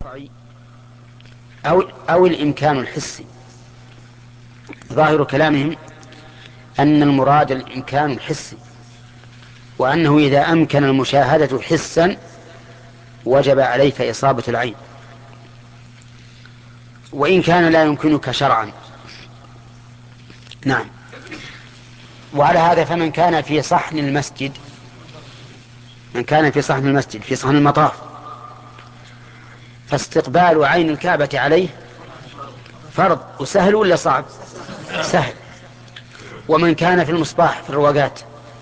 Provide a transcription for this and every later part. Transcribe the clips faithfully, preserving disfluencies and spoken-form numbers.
أو, أو الإمكان الحسي. ظاهر كلامهم أن المراد الإمكان الحسي، وأنه إذا أمكن المشاهدة حسا وجب عليك إصابة العين، وإن كان لا يمكنك شرعا. نعم. وعلى هذا فمن كان في صحن المسجد من كان في صحن المسجد في صحن المطاف فاستقبال عين الكعبة عليه فرض، وسهل ولا صعب؟ سهل. ومن كان في المصباح في الرواقات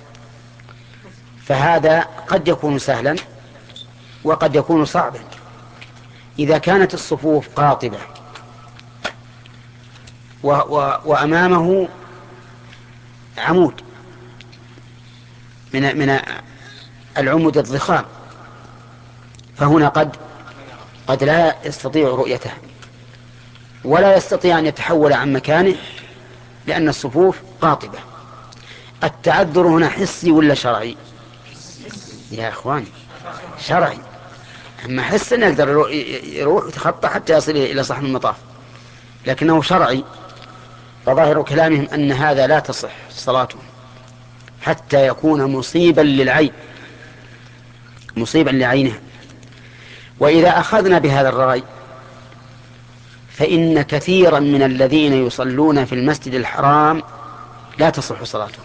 فهذا قد يكون سهلا وقد يكون صعبا. إذا كانت الصفوف قاطبة و و وأمامه عمود من من العمود الضخام، فهنا قد قد لا يستطيع رؤيته ولا يستطيع أن يتحول عن مكانه لأن الصفوف قاطبة. التعذر هنا حسي ولا شرعي؟ يا أخواني شرعي. أما حس أنه يقدر يروح ويتخطى حتى يصل إلى صحن المطاف، لكنه شرعي. فظاهر كلامهم أن هذا لا تصح صلاته حتى يكون مصيبا للعين مصيبا لعينها. وإذا أخذنا بهذا الرأي فإن كثيرا من الذين يصلون في المسجد الحرام لا تصح صلاتهم.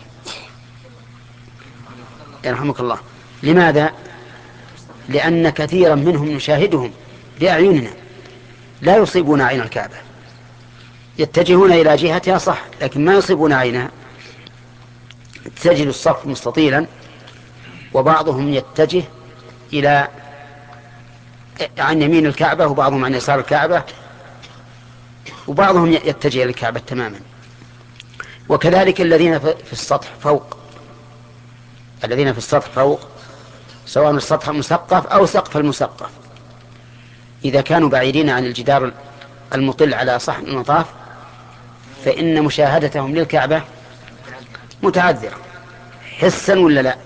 يرحمك الله. لماذا؟ لأن كثيرا منهم نشاهدهم بأعيننا لا يصيبون عين الكعبة، يتجهون إلى جهتها صح لكن ما يصيبون عينها. تجد الصف مستطيلا وبعضهم يتجه إلى عن يمين الكعبة وبعضهم عن يسار الكعبة وبعضهم يتجه إلى الكعبة تماما. وكذلك الذين في السطح فوق الذين في السطح فوق سواء السطح المسقف أو سقف المسقف، إذا كانوا بعيدين عن الجدار المطل على صحن المطاف فإن مشاهدتهم للكعبة متعذرة. حسا ولا لا؟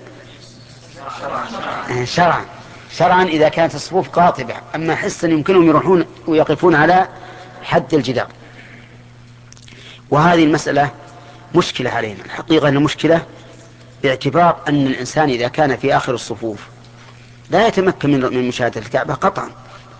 شرعا. شرعا إذا كانت الصفوف قاطبة. أما حسا يمكنهم يروحون ويقفون على حد الجدار. وهذه المسألة مشكلة علينا الحقيقة، أنها مشكلة باعتبار أن الإنسان إذا كان في آخر الصفوف لا يتمكن من مشاهدة الكعبة قطعا،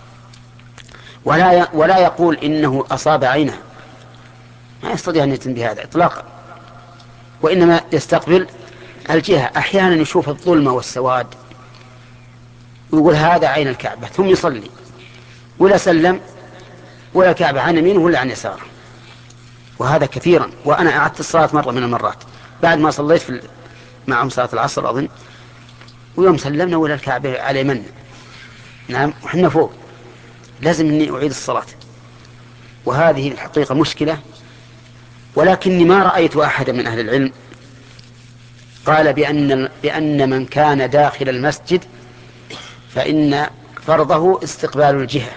ولا ولا يقول إنه أصاب عينه، ما يستطيع أن يتم بهذا إطلاقا، وإنما يستقبل الجهة. أحيانا يشوف الظلمة والسواد ويقول هذا عين الكعبة ثم يصلي ولا سلم ولا الكعبة عن يمينه ولا عن يساره. وهذا كثيرا. وأنا أعدت الصلاة مرة من المرات بعد ما صليت في معهم صلاة العصر أظن، ويوم سلمنا ولا الكعبة على يمنا. نعم وحنا فوق، لازم أني أعيد الصلاة. وهذه الحقيقة مشكلة. ولكني ما رأيت أحدا من أهل العلم قال بأن, بأن من كان داخل المسجد فإن فرضه استقبال الجهة.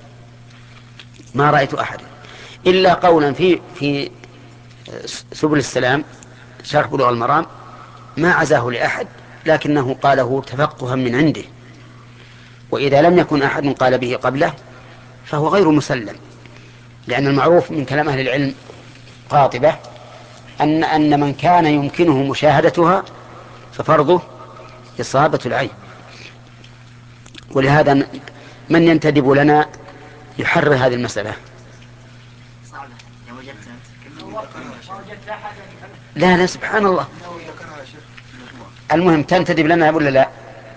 ما رأيت أحدا إلا قولا في في سبل السلام شرح بلوغ المرام ما عزاه لأحد، لكنه قاله تفقها من عنده. وإذا لم يكن أحد قال به قبله فهو غير مسلم، لأن المعروف من كلام أهل العلم قاطبة أن أن من كان يمكنه مشاهدتها ففرضه إصابة العين. ولهذا من ينتدب لنا يحرر هذه المسألة. لا لا سبحان الله. المهم تنتدب لنا ولا لا؟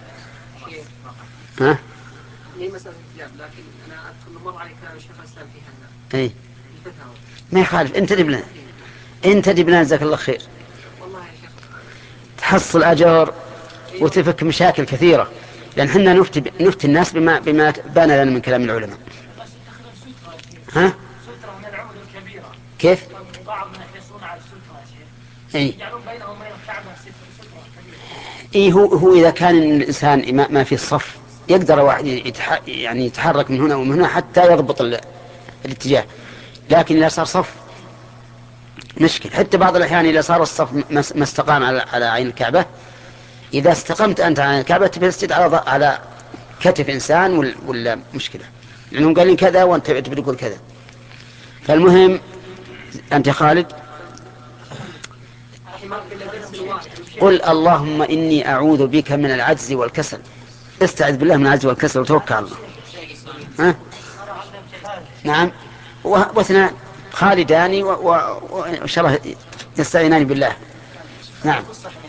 ها؟ لكن أنا أدخل مر عليك كلام الشيخ الإسلام فيها. إيه. ما يخالف انتدب لنا انتدب لنا جزاك الله خير. والله يا شيخ تحصل أجر وتفك مشاكل كثيرة، لأن حنا نفتي نفتي الناس بما بما بان لنا من كلام العلماء. ها؟ سترة من العمود الكبيرة. كيف؟ بعض من يحرصون على السترة يا شيخ. إيه. يجعلون بينهم وبين الكعبة سترة كبيرة. إيه هو هو إذا كان الإنسان ما, ما في الصف يقدر واحد يتح... يعني يتحرك من هنا ومن هنا حتى يضبط ال... الاتجاه، لكن إذا صار صف مشكل. حتى بعض الأحيان إذا صار الصف ما استقام على على عين الكعبة، إذا استقمت أنت عن الكعبة تبي تسجد على على كتف إنسان ولا, ولا مشكلة، لأنهم قال لي كذا وأنت بتقول كذا. فالمهم أنت خالد قل اللهم إني أعوذ بك من العجز والكسل، استعذ بالله من العجز والكسل وتوكل على الله. ها؟ نعم، واثنان خالدان وإن شاء الله يستعينان بالله. نعم.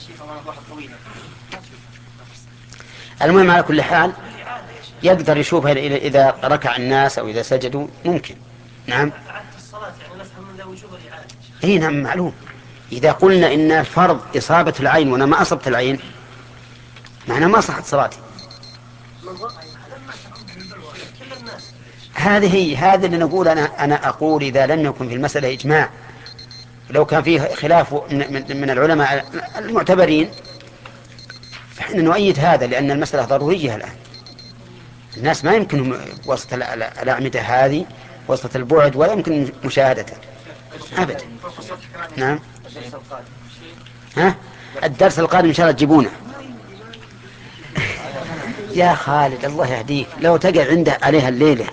المهم على كل حال يقدر يشوفها إذا ركع الناس أو إذا سجدوا ممكن. نعم. اي نعم معلوم. إذا قلنا إن الفرض إصابة العين وأنا ما أصبت العين معنى ما صحت صلاتي. هذه هي هذا اللي نقول. أنا أنا أقول إذا لم يكن في المسألة إجماع، لو كان فيه خلاف من العلماء المعتبرين فإحنا نؤيد هذا، لأن المسألة ضرورية الآن. الناس ما يمكنهم وسط الأعمدة هذه وسط البعد ولا يمكن مشاهدته أبدا. نعم. ها؟ الدرس القادم إن شاء الله تجيبونه. يا خالد الله يهديك لو تقع عنده عليها الليلة.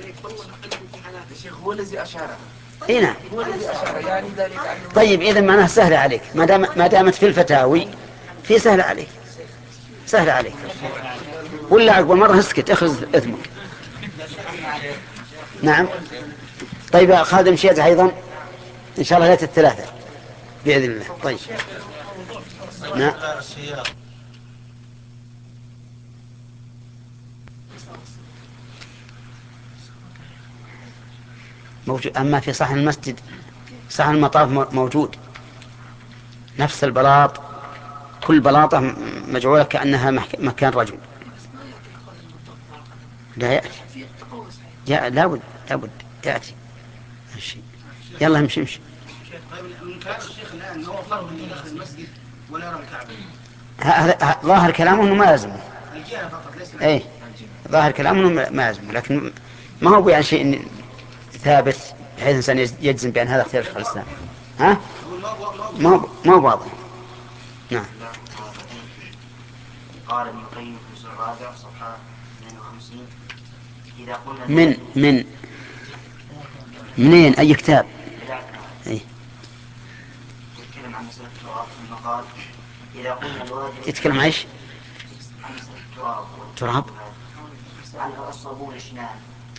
هو الذي أشار. اي نعم. طيب إذا معناها سهلة عليك، ما دام ما دامت في الفتاوي في سهلة عليك، سهلة عليك. ولا عقب مرة اسكت اخذ اثمك. نعم. طيب خادم شيء أيضا إن شاء الله ليلة الثلاثة بإذن الله. طيب. نعم. موجود. أما في صحن المسجد صحن المطاف موجود نفس البلاط، كل بلاطة مجعولة كأنها مكان رجل. لا يأتي. يا لابد لابد يأتي الشيء. يلا امشي امشي. الشيخ الآن هو فرض من داخل المسجد ولا يرى الكعبة. هذا ظاهر كلامه انه ما يلزمه. الجهة فقط ليس. اي ظاهر كلامه انه ما يلزمه، لكن ما هو يعني شيء ثابت بحيث الانسان يجزم بان هذا اختيار شيخ الاسلام. ها؟ ما هو ما هو واضح. نعم. قال ابن القيم في الجزء الرابع صفحة اثنين وخمسين إذا قلنا من من منين أي كتاب؟ أي. يتكلم عن مسألة التراب ثم قال إذا قلنا الواجب يتكلم عن إيش؟ عن مسألة التراب. تراب. عن الصابون الشنان.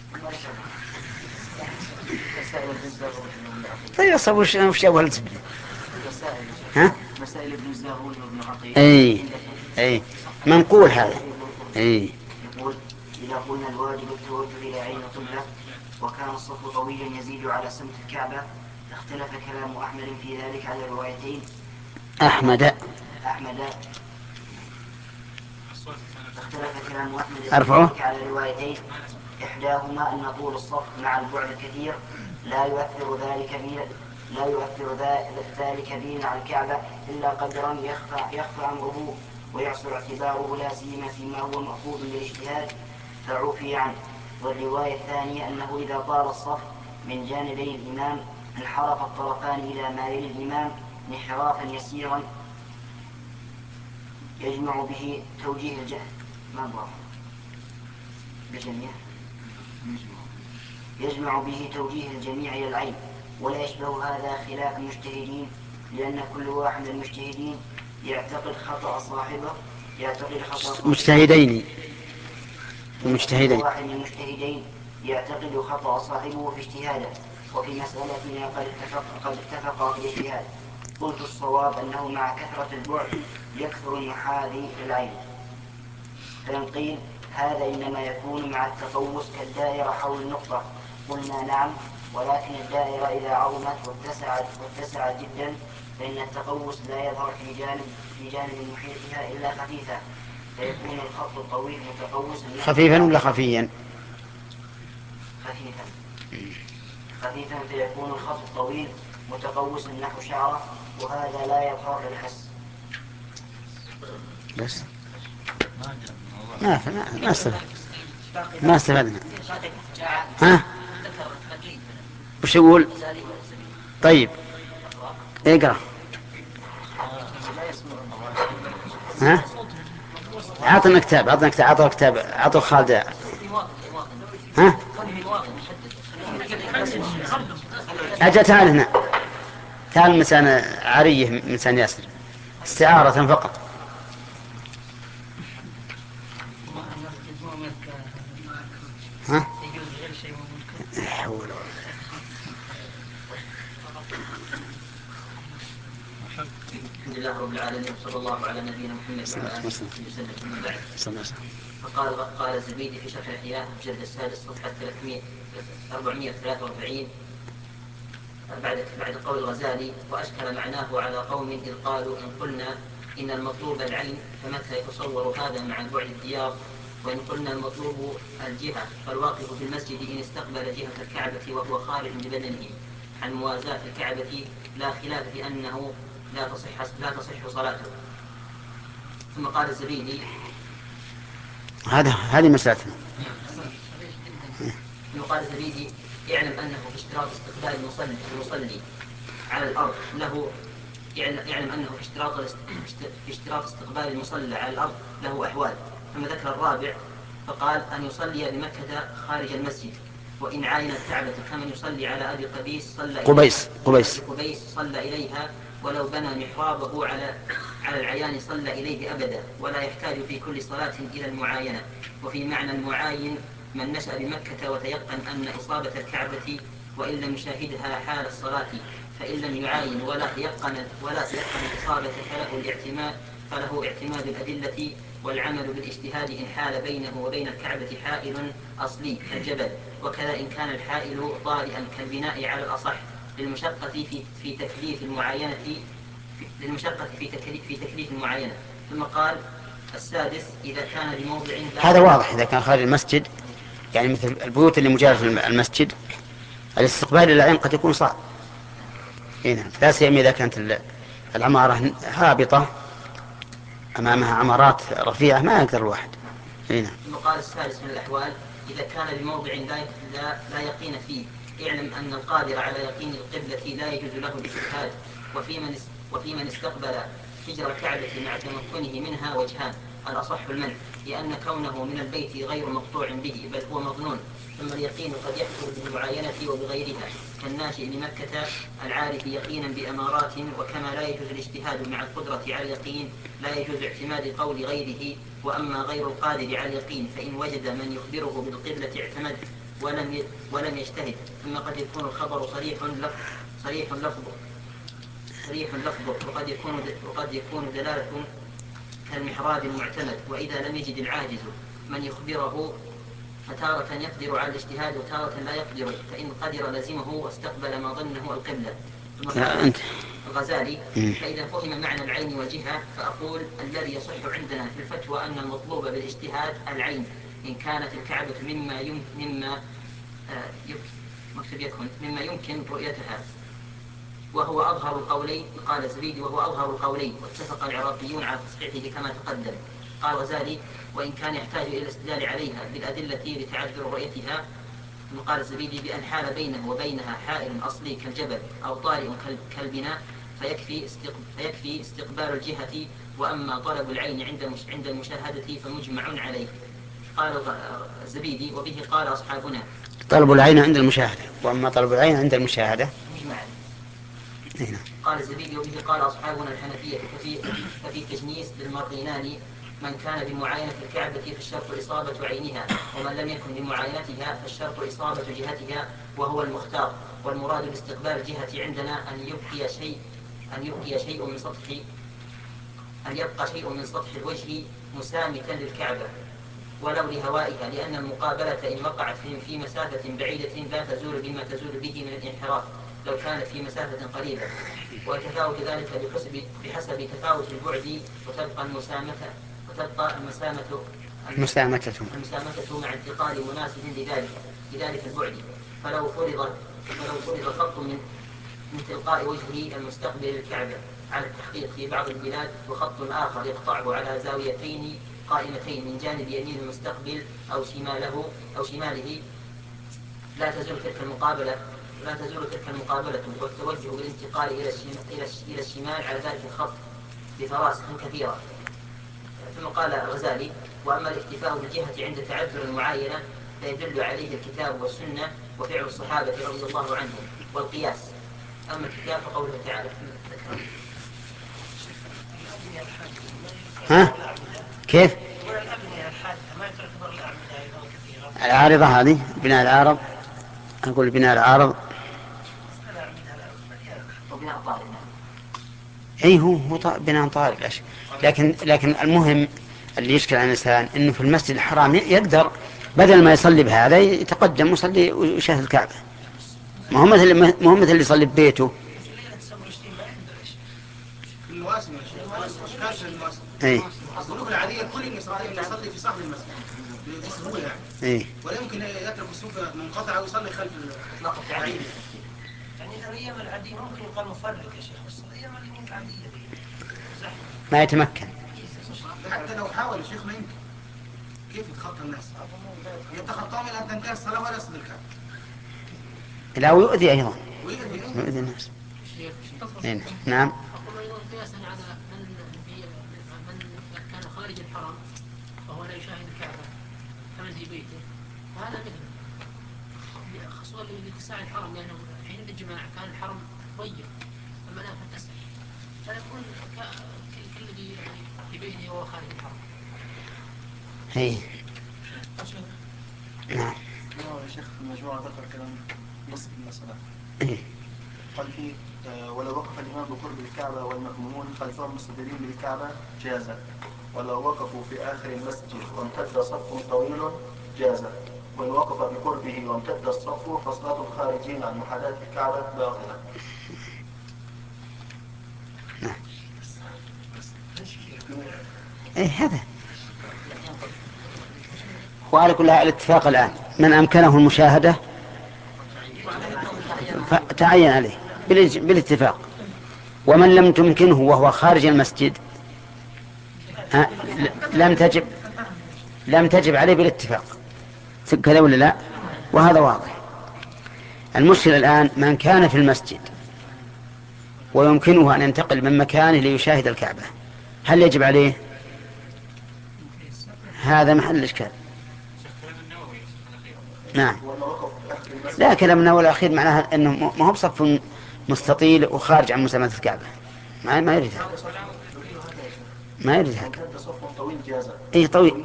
طيب الصابون الشنان وش أول تبدي؟ ها؟ مسائل ابن الزاغون وابن عقيل. أي أي منقول هذا. أي. يقول إذا قلنا الواجب التوجه إلى عين قبلة وكان الصف طويلا يزيد على سمت الكعبة اختلف كلام أحمد في ذلك على روايتين. أحمد أحمد اختلف كلام أحمد في أرفعه ذلك على روايتين، إحداهما أن طول الصف مع البعد الكثير لا يؤثر ذلك بين لا يؤثر ذلك بين على الكعبة إلا قدرا يخفى يخفى أمره ويحصل اعتباره لا سيما فيما هو مأخوذ بالاجتهاد فعفي عنه. والرواية الثانية أنه إذا طال الصف من جانبي الإمام انحرف الطرفان إلى ما يلي الإمام انحرافا يسيرا يجمع به توجيه الجهل ما ضاف بجميع يجمع به توجيه الجميع إلى العين. ولا يشبه هذا خلاف المجتهدين، لأن كل واحد من المجتهدين يعتقد خطأ صاحبه يعتقد خطأ مجتهدين المجتهدين واحد من المجتهدين يعتقد خطأ صاحبه في اجتهاده، وفي مسألتنا قد اتفق قد اتفق في الاجتهاد. قلت الصواب أنه مع كثرة البعد يكثر المحاذي للعين. فإن قيل هذا إنما يكون مع التقوس كالدائرة حول النقطة قلنا نعم، ولكن الدائرة إذا عظمت واتسعت واتسعت جدا فإن التقوس لا يظهر في جانب في جانب محيطها إلا خفيفا، فيكون الخط الطويل متقوسا خفيفا ولا خفيا؟ خفيفا خفيفا فيكون الخط الطويل متقوسا نحو شعره، وهذا لا يظهر للحس. بس ما ما ما استفدنا ما استفدنا. ها وش يقول؟ طيب اقرأ. ها عطنا كتاب عطنا كتاب عطوا كتاب عطوا خالد. ها أجل تعال هنا تعال مسان عريه مسان ياسر استعارة فقط. ها حول الحمد لله رب العالمين وصلى الله على نبينا محمد وعلى اله وصحبه وسلم. أما بعد فقال قال الزبيدي في شرح الإحياء الجلد السادس صفحة أربعمائة وثلاثة وأربعين بعد بعد قول الغزالي: وأشكل معناه على قوم إذ قالوا إن قلنا إن المطلوب العين فمتى يتصور هذا مع البعد الديار، وإن قلنا المطلوب الجهة فالواقف في المسجد إن استقبل جهة الكعبة وهو خارج ببدنه عن موازاة الكعبة لا خلاف في أنه لا تصح لا تصح صلاته. ثم قال الزبيدي هذا هذه مسألتنا. ثم قال الزبيدي: اعلم أنه في اشتراط استقبال المصلي المصلي على الأرض له يعلم أنه في اشتراط في اشتراط استقبال المصلى على الأرض له أحوال. ثم ذكر الرابع فقال: أن يصلي بمكة خارج المسجد، وإن عاين الكعبة كمن يصلي على أبي قبيس صلى قبيس قبيس قبيس صلى إليها، ولو بنى محرابه على على العيان صلى إليه أبدا، ولا يحتاج في كل صلاة إلى المعاينة. وفي معنى المعاين من نشأ بمكة وتيقن أن إصابة الكعبة وإن لم يشاهدها حال الصلاة، فإن لم يعاين ولا تيقن ولا تيقن الإصابة فله الاعتماد فله اعتماد الأدلة والعمل بالاجتهاد إن حال بينه وبين الكعبة حائل أصلي كالجبل، وكذا إن كان الحائل طارئا كالبناء على الأصح للمشقة في في تكليف المعاينة للمشقة في تكليف في تكليف المعاينة. ثم قال السادس: إذا كان بموضع هذا واضح إذا كان خارج المسجد، يعني مثل البيوت اللي مجاورة المسجد الاستقبال إلى العين قد يكون صعب هنا، لا سيما إذا كانت العمارة هابطة أمامها عمارات رفيعة ما يقدر الواحد هنا. ثم قال السادس من الأحوال: إذا كان بموضع لا لا, لا يقين فيه، اعلم أن القادر على يقين القبلة لا يجوز له الاجتهاد. وفي من وفي من استقبل حجر الكعبة مع تمكنه منها وجهان: الأصح المنع، لأن كونه من البيت غير مقطوع به بل هو مظنون. ثم اليقين قد يحصل بالمعاينة وبغيرها، كالناشئ لمكة العارف يقينا بأمارات. وكما لا يجوز الاجتهاد مع القدرة على اليقين لا يجوز اعتماد قول غيره. وأما غير القادر على اليقين فإن وجد من يخبره بالقبلة اعتمد ولم ولم يجتهد. ثم قد يكون الخبر صريح لفظ صريح لفظه صريح لفظه وقد يكون وقد يكون دلالة كالمحراب المعتمد. وإذا لم يجد العاجز من يخبره فتارة يقدر على الاجتهاد وتارة لا يقدر، فإن قدر لزمه واستقبل ما ظنه القبلة. الغزالي: فإذا فهم معنى العين والجهة فأقول الذي يصح عندنا في الفتوى أن المطلوب بالاجتهاد العين إن كانت الكعبة مما يمكن مما آه مكتب يكن مما يمكن رؤيتها، وهو أظهر القولين. قال الزبيدي: وهو أظهر القولين، واتفق العراقيون على تصحيحه كما تقدم. قال غزالي: وإن كان يحتاج إلى الاستدلال عليها بالأدلة لتعذر رؤيتها. قال الزبيدي: بأن حال بينه وبينها حائل أصلي كالجبل أو طارئ كالبناء فيكفي فيكفي استقبال الجهة. وأما طلب العين عند عند المشاهدة فمجمع عليه. قال الزبيدي: وبه قال أصحابنا طلب العين عند المشاهدة، وأما طلب العين عند المشاهدة مجمع عليه. قال الزبيدي: وبه قال أصحابنا الحنفية ففي ففي تجنيس للمرضينان من كان بمعاينة الكعبة فالشرط إصابة عينها، ومن لم يكن بمعاينتها فالشرط إصابة جهتها وهو المختار. والمراد باستقبال الجهة عندنا أن يبقي شيء أن يبقي شيء من سطح أن يبقى شيء من سطح الوجه مسامتا للكعبة ولو لهوائها، لأن المقابلة إن وقعت في مسافة بعيدة لا تزول بما تزول به من الانحراف لو كانت في مسافة قريبة، وتفاوت ذلك بحسب بحسب تفاوت البعد، وتبقى المسامة وتبقى المسامة المسامة المسامة مع انتقال مناسب لذلك لذلك البعد. فلو فرض فلو فرض خط من من تلقاء وجهه المستقبل الكعبة على التحقيق في بعض البلاد، وخط آخر يقطعه على زاويتين قائمتين من جانب يمين المستقبل أو شماله أو شماله، لا تزول تلك المقابلة لا تزول تلك المقابلة والتوجه بالانتقال إلى الشمال إلى الشمال على ذلك الخط بفراسخ كثيرة ثم قال الغزالي: وأما الاكتفاء بالجهة عند تعذر المعاينة فيدل عليه الكتاب والسنة وفعل الصحابة رضي الله عنهم والقياس. أما الكتاب فقوله تعالى. ها؟ كيف؟ العارضة هذه بناء العارض، أقول بناء العارض أي هو هو بناء طارئ الأشياء. لكن لكن المهم اللي يشكل على الإنسان إنه في المسجد الحرام يقدر بدل ما يصلي بهذا يتقدم ويصلي ويشاهد الكعبة. ما هو مثل ما هو مثل اللي يصلي ببيته. المواسم يا شيخ، كاش المواسم. إيه. الظروف العادية كل إسرائيل يصلي في صحن المسجد بسهولة يعني. إيه. ولا يمكن يترك الصف منقطع ويصلي خلف النقط يعني. يعني الأيام العادية ممكن يقال مفرق يا شيخ، بس الأيام العادية ما يتمكن. حتى لو حاول الشيخ ما يمكن. كيف يتخطى الناس؟ يتخطاهم إلى أن تنتهي الصلاة ولا يصل الكعبة. لا ويؤذي أيضا. ويؤذي ويؤذي الناس. إيه. نعم. أقول أيضا قياسا على من من كان خارج الحرم وهو لا يشاهد الكعبة كمن في بيته، وهذا مثل خصوصا لاتساع الحرم، لأنه حين الاجماع كان الحرم ضيق أما الآن فتسع، فيكون كالذي يعني في بيته وهو خارج الحرم. هي. نعم. يا شيخ المجموعة ذكر كلام نص في المسألة. إيه. قال فيه ولو وقف الإمام بقرب الكعبة والمأمومون خلفهم مستديرين بالكعبة جاز، ولو وقفوا في آخر المسجد وامتد صف طويل جاز، وإن وقف بقربه وامتد الصف فصلاة الخارجين عن محاذاة الكعبة باطلة. نعم. إيه هذا. وعلى كل حال الاتفاق الآن من أمكنه المشاهدة فتعين عليه بالاتفاق، ومن لم تمكنه وهو خارج المسجد لم تجب لم تجب عليه بالاتفاق. كذا ولا لا؟ وهذا واضح. المشكلة الآن من كان في المسجد ويمكنه أن ينتقل من مكانه ليشاهد الكعبة، هل يجب عليه؟ هذا محل الإشكال. نعم. لا كلام النووي الأخير معناها أنه ما هو بصف مستطيل وخارج عن مسامات الكعبة، ما ما يريد هذا. ما يريد هذا. إيه طويل.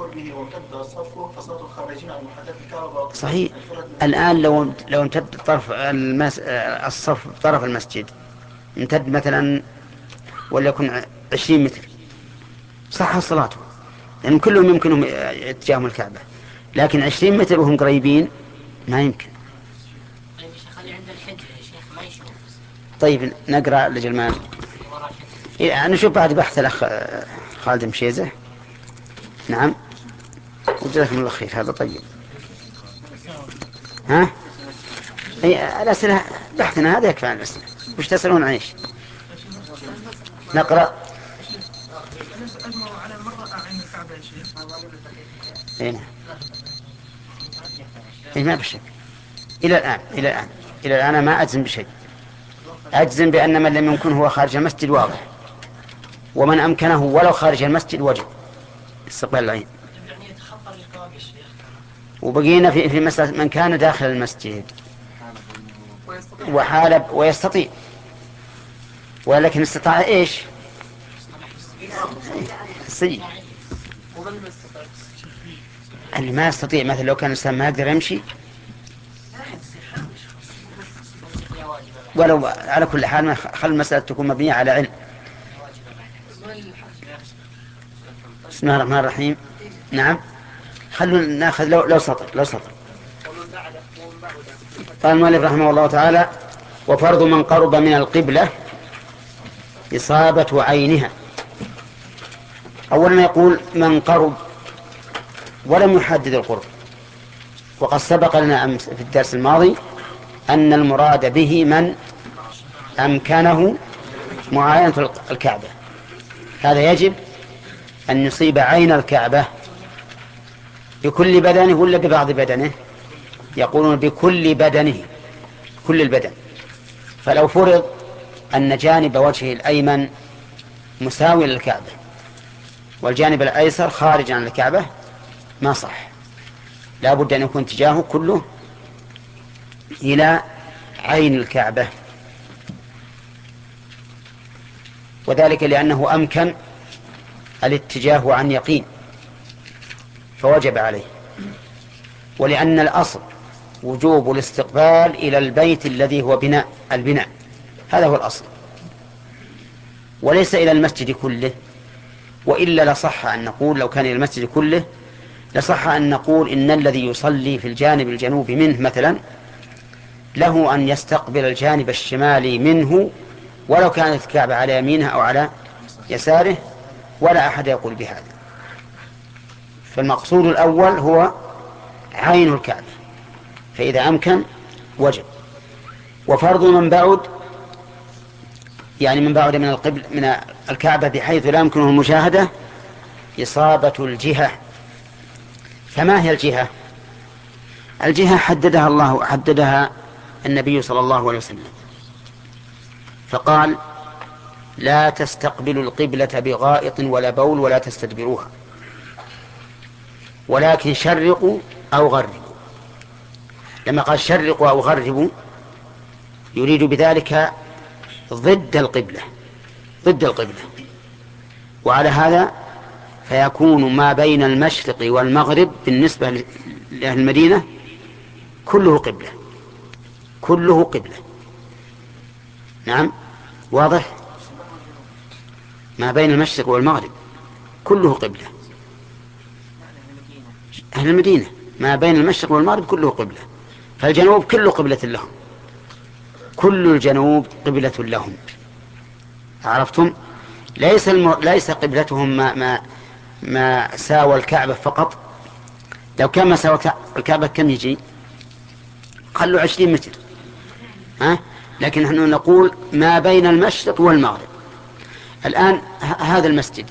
صحيح. الآن لو لو امتد طرف المس... الصف طرف المسجد امتد مثلا وليكن عشرين متر صح صلاته، لأن يعني كلهم يمكنهم اتجاههم الكعبة، لكن عشرين متر وهم قريبين ما يمكن. طيب يا شيخ اللي عند الحج يا شيخ ما يشوف. طيب نقرأ لجلمان. إيه نشوف بعد بحث الأخ خالد مشيزة. نعم. وجزاكم الله خير. هذا طيب. ها؟ أي الأسئلة بحثنا هذا يكفي عن الأسئلة. وش تسألون عن إيش؟ نقرأ. هنا. إيه ما بشك. إلى الآن إلى الآن إلى الآن أنا ما أجزم بشيء. أجزم بأن من لم يمكن هو خارج المسجد واضح، ومن أمكنه ولو خارج المسجد وجب استقبال العين. وبقينا في في مسألة من كان داخل المسجد وحال ويستطيع، ولكن استطاع إيش؟ السجن. اللي ما يستطيع مثلا لو كان الإنسان ما يقدر يمشي، ولو على كل حال خل المسألة تكون مبنية على علم. بسم الله الرحمن الرحيم. نعم. خلونا ناخذ لو لو سطر لو سطر. قال المؤلف رحمه الله تعالى: وفرض من قرب من القبلة إصابة عينها. أولا يقول من قرب ولم يحدد القرب، وقد سبق لنا في الدرس الماضي أن المراد به من أمكنه معاينة الكعبة. هذا يجب أن يصيب عين الكعبة بكل بدنه ولا ببعض بدنه؟ يقولون بكل بدنه، كل البدن. فلو فرض أن جانب وجهه الأيمن مساوي للكعبة والجانب الأيسر خارج عن الكعبة ما صح، لا بد أن يكون اتجاهه كله إلى عين الكعبة، وذلك لأنه أمكن الاتجاه عن يقين فوجب عليه، ولأن الأصل وجوب الاستقبال إلى البيت الذي هو بناء البناء، هذا هو الأصل، وليس إلى المسجد كله. وإلا لصح أن نقول لو كان إلى المسجد كله لصح أن نقول إن الذي يصلي في الجانب الجنوبي منه مثلا له أن يستقبل الجانب الشمالي منه ولو كانت الكعبة على يمينه أو على يساره، ولا أحد يقول بهذا. فالمقصود الأول هو عين الكعبة، فإذا أمكن وجب. وفرض من بعد يعني من بعد من القبل من الكعبة بحيث لا يمكنه المشاهدة إصابة الجهة. فما هي الجهة؟ الجهة حددها الله حددها النبي صلى الله عليه وسلم، فقال: لا تستقبلوا القبلة بغائط ولا بول ولا تستدبروها، ولكن شرقوا أو غربوا. لما قال شرقوا أو غربوا يريد بذلك ضد القبلة ضد القبلة وعلى هذا فيكون ما بين المشرق والمغرب بالنسبة لأهل المدينة كله قبلة كله قبلة. نعم واضح؟ ما بين المشرق والمغرب كله قبلة. أهل المدينة ما بين المشرق والمغرب كله قبلة، فالجنوب كله قبلة لهم، كل الجنوب قبلة لهم. عرفتم؟ ليس المر... ليس قبلتهم ما ما ما ساوى الكعبة فقط. لو كان ما ساوى الكعبة كم يجي؟ خلوا عشرين متر، ها؟ لكن نحن نقول ما بين المشرق والمغرب. الآن هذا المسجد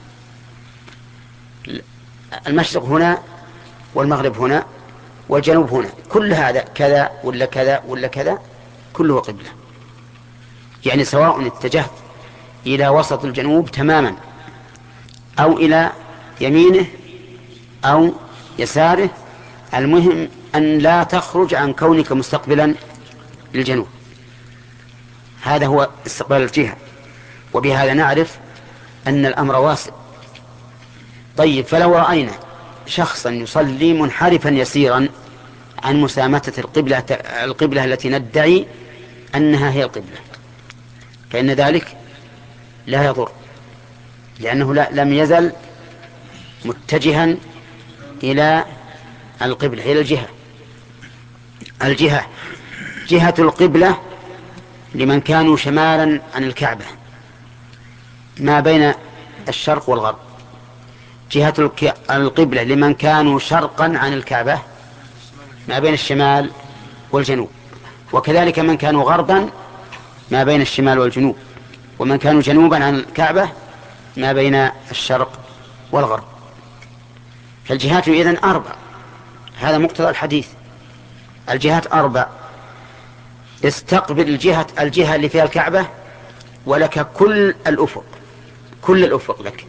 المشرق هنا والمغرب هنا والجنوب هنا، كل هذا كذا ولا كذا ولا كذا كله قبلة، يعني سواء اتجهت إلى وسط الجنوب تماما أو إلى يمينه أو يساره، المهم أن لا تخرج عن كونك مستقبلا للجنوب. هذا هو استقبال الجهة، وبهذا نعرف أن الأمر واسع. طيب، فلو رأينا شخصا يصلي منحرفا يسيرا عن مسامتة القبلة القبلة التي ندعي أنها هي القبلة، فإن ذلك لا يضر، لأنه لا لم يزل متجها إلى القبلة إلى الجهة. الجهة جهة القبلة لمن كانوا شمالا عن الكعبة ما بين الشرق والغرب، جهة القبلة لمن كانوا شرقا عن الكعبة ما بين الشمال والجنوب، وكذلك من كانوا غربا ما بين الشمال والجنوب، ومن كانوا جنوبا عن الكعبة ما بين الشرق والغرب. فالجهات إذن أربع، هذا مقتضى الحديث، الجهات أربع. استقبل الجهة الجهة اللي فيها الكعبة ولك كل الأفق كل الأفق لك،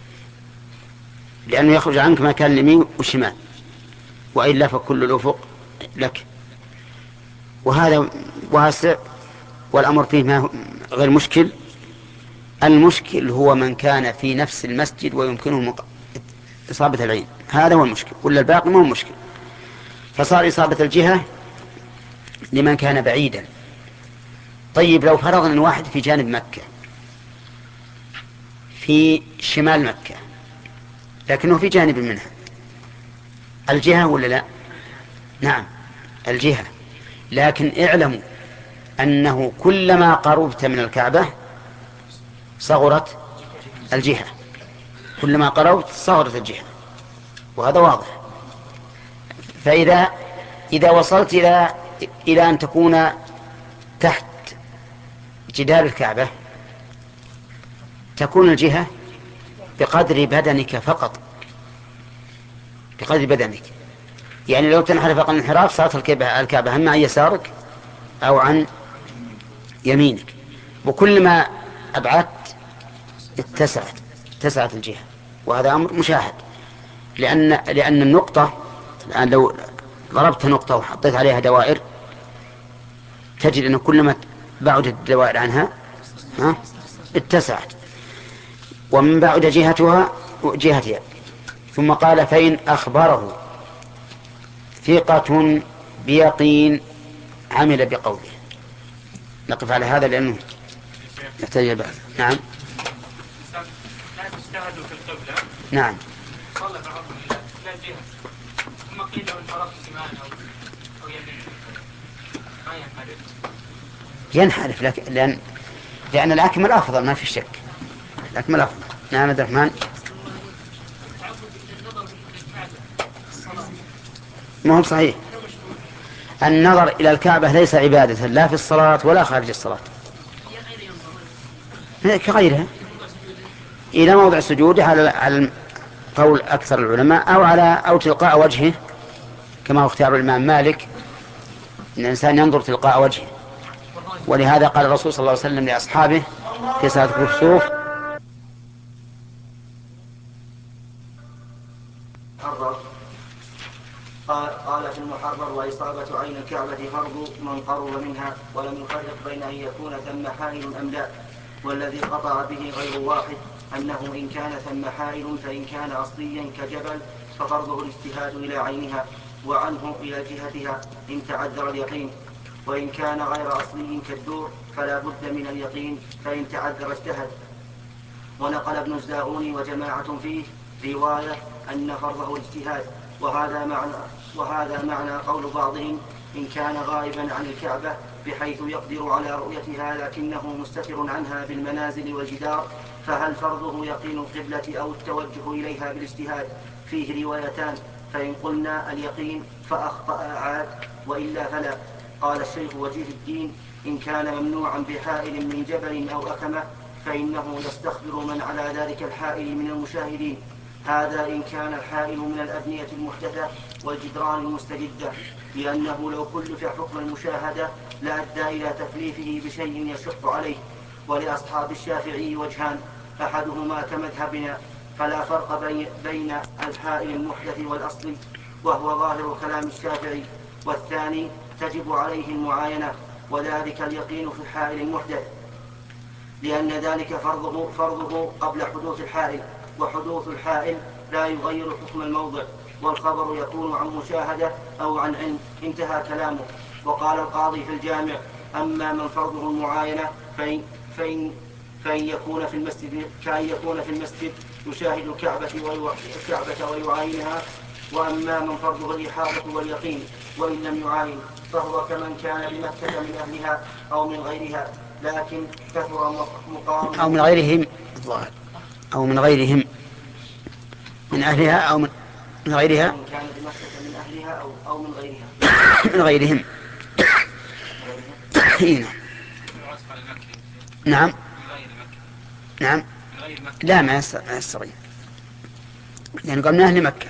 لأنه يخرج عنك ما كان اليمين والشمال، وإلا فكل الأفق لك. وهذا واسع والأمر فيه ما غير مشكل. المشكل هو من كان في نفس المسجد ويمكنه إصابة العين، هذا هو المشكل، ولا الباقي ما هو مشكل. فصار إصابة الجهة لمن كان بعيدا. طيب، لو فرضنا أن واحد في جانب مكة في شمال مكة لكنه في جانب منها، الجهة ولا لا؟ نعم الجهة، لكن اعلموا أنه كلما قربت من الكعبة صغرت الجهة، كلما قربت صغرت الجهة، وهذا واضح. فإذا إذا وصلت إلى إلى أن تكون تحت جدار الكعبة تكون الجهة بقدر بدنك فقط، بقدر بدنك. يعني لو تنحرف عن الانحراف صارت الكعبة هم عن يسارك أو عن يمينك، وكل ما أبعدت اتسعت اتسعت الجهة، وهذا أمر مشاهد، لأن لأن النقطة الآن لو ضربت نقطة وحطيت عليها دوائر تجد أن كلما بعدت الدوائر عنها ها اتسعت، ومن بعد جهتها جهتها. ثم قال فإن أخبره ثقة بيقين عمل بقوله. نقف على هذا لأنه يحتاج إلى بحث. نعم. لا تجتهدوا في القبلة. نعم. صلى بعضهم إلى الجهة ثم قيل له انحرفت شمالا أو أو يمين ما ينحرف. ينحرف لك لأن لأن الأكمل أفضل ما في شك. الأكمل أفضل. نعم عبد الرحمن. ما هو صحيح. النظر إلى الكعبة ليس عبادة لا في الصلاة ولا خارج الصلاة كغيرها، إلى موضع سجوده على على قول أكثر العلماء، أو على أو تلقاء وجهه كما هو اختيار الإمام مالك، إن الإنسان ينظر تلقاء وجهه. ولهذا قال الرسول صلى الله عليه وسلم لأصحابه في صلاة الكسوف قال في المحرر وإصابة عين الكعبة فرض من قرب منها، ولم يفرق بين أن يكون ثم حائل أم لا. والذي قطع به غير واحد أنه إن كان ثم حائل فإن كان أصليا كجبل ففرضه الاجتهاد إلى عينها وعنه إلى جهتها إن تعذر اليقين، وإن كان غير أصلي كالدور فلا بد من اليقين فإن تعذر اجتهد. ونقل ابن الزاغوني وجماعة فيه رواية أن فرضه الاجتهاد، وهذا معنى وهذا معنى قول بعضهم إن كان غائبا عن الكعبة بحيث يقدر على رؤيتها لكنه مستتر عنها بالمنازل والجدار، فهل فرضه يقين القبلة أو التوجه إليها بالاجتهاد؟ فيه روايتان، فإن قلنا اليقين فأخطأ عاد، وإلا فلا. قال الشيخ وجيه الدين إن كان ممنوعا بحائل من جبل أو أكمة فإنه يستخبر من على ذلك الحائل من المشاهدين، هذا إن كان الحائل من الأبنية المحدثة والجدران المستجدة، لأنه لو كلف حكم المشاهدة لأدى إلى تكليفه بشيء يشق عليه. ولأصحاب الشافعي وجهان، أحدهما كمذهبنا فلا فرق بين الحائل المحدث والأصلي وهو ظاهر كلام الشافعي، والثاني تجب عليه المعاينة وذلك اليقين في الحائل المحدث، لأن ذلك فرضه, فرضه قبل حدوث الحائل، وحدوث الحائل لا يغير حكم الموضع، والخبر يكون عن مشاهدة أو عن علم. انتهى كلامه. وقال القاضي في الجامع أما من فرضه المعاينة فإن, فإن, فإن يكون في المسجد كأن يكون في المسجد يشاهد الكعبة, الكعبة ويعاينها، وأما من فرضه الإحاطة واليقين وإن لم يعاين فهو كمن كان بمكة من أهلها أو من غيرها، لكن كثر مقام أو من غيرهم الظاهر أو من غيرهم من أهلها أو من غيرها من كان بمكة من أهلها أو, أو من غيرها من غيرهم. نعم نعم لا ما يستطيع لأنه قال من أهل مكة.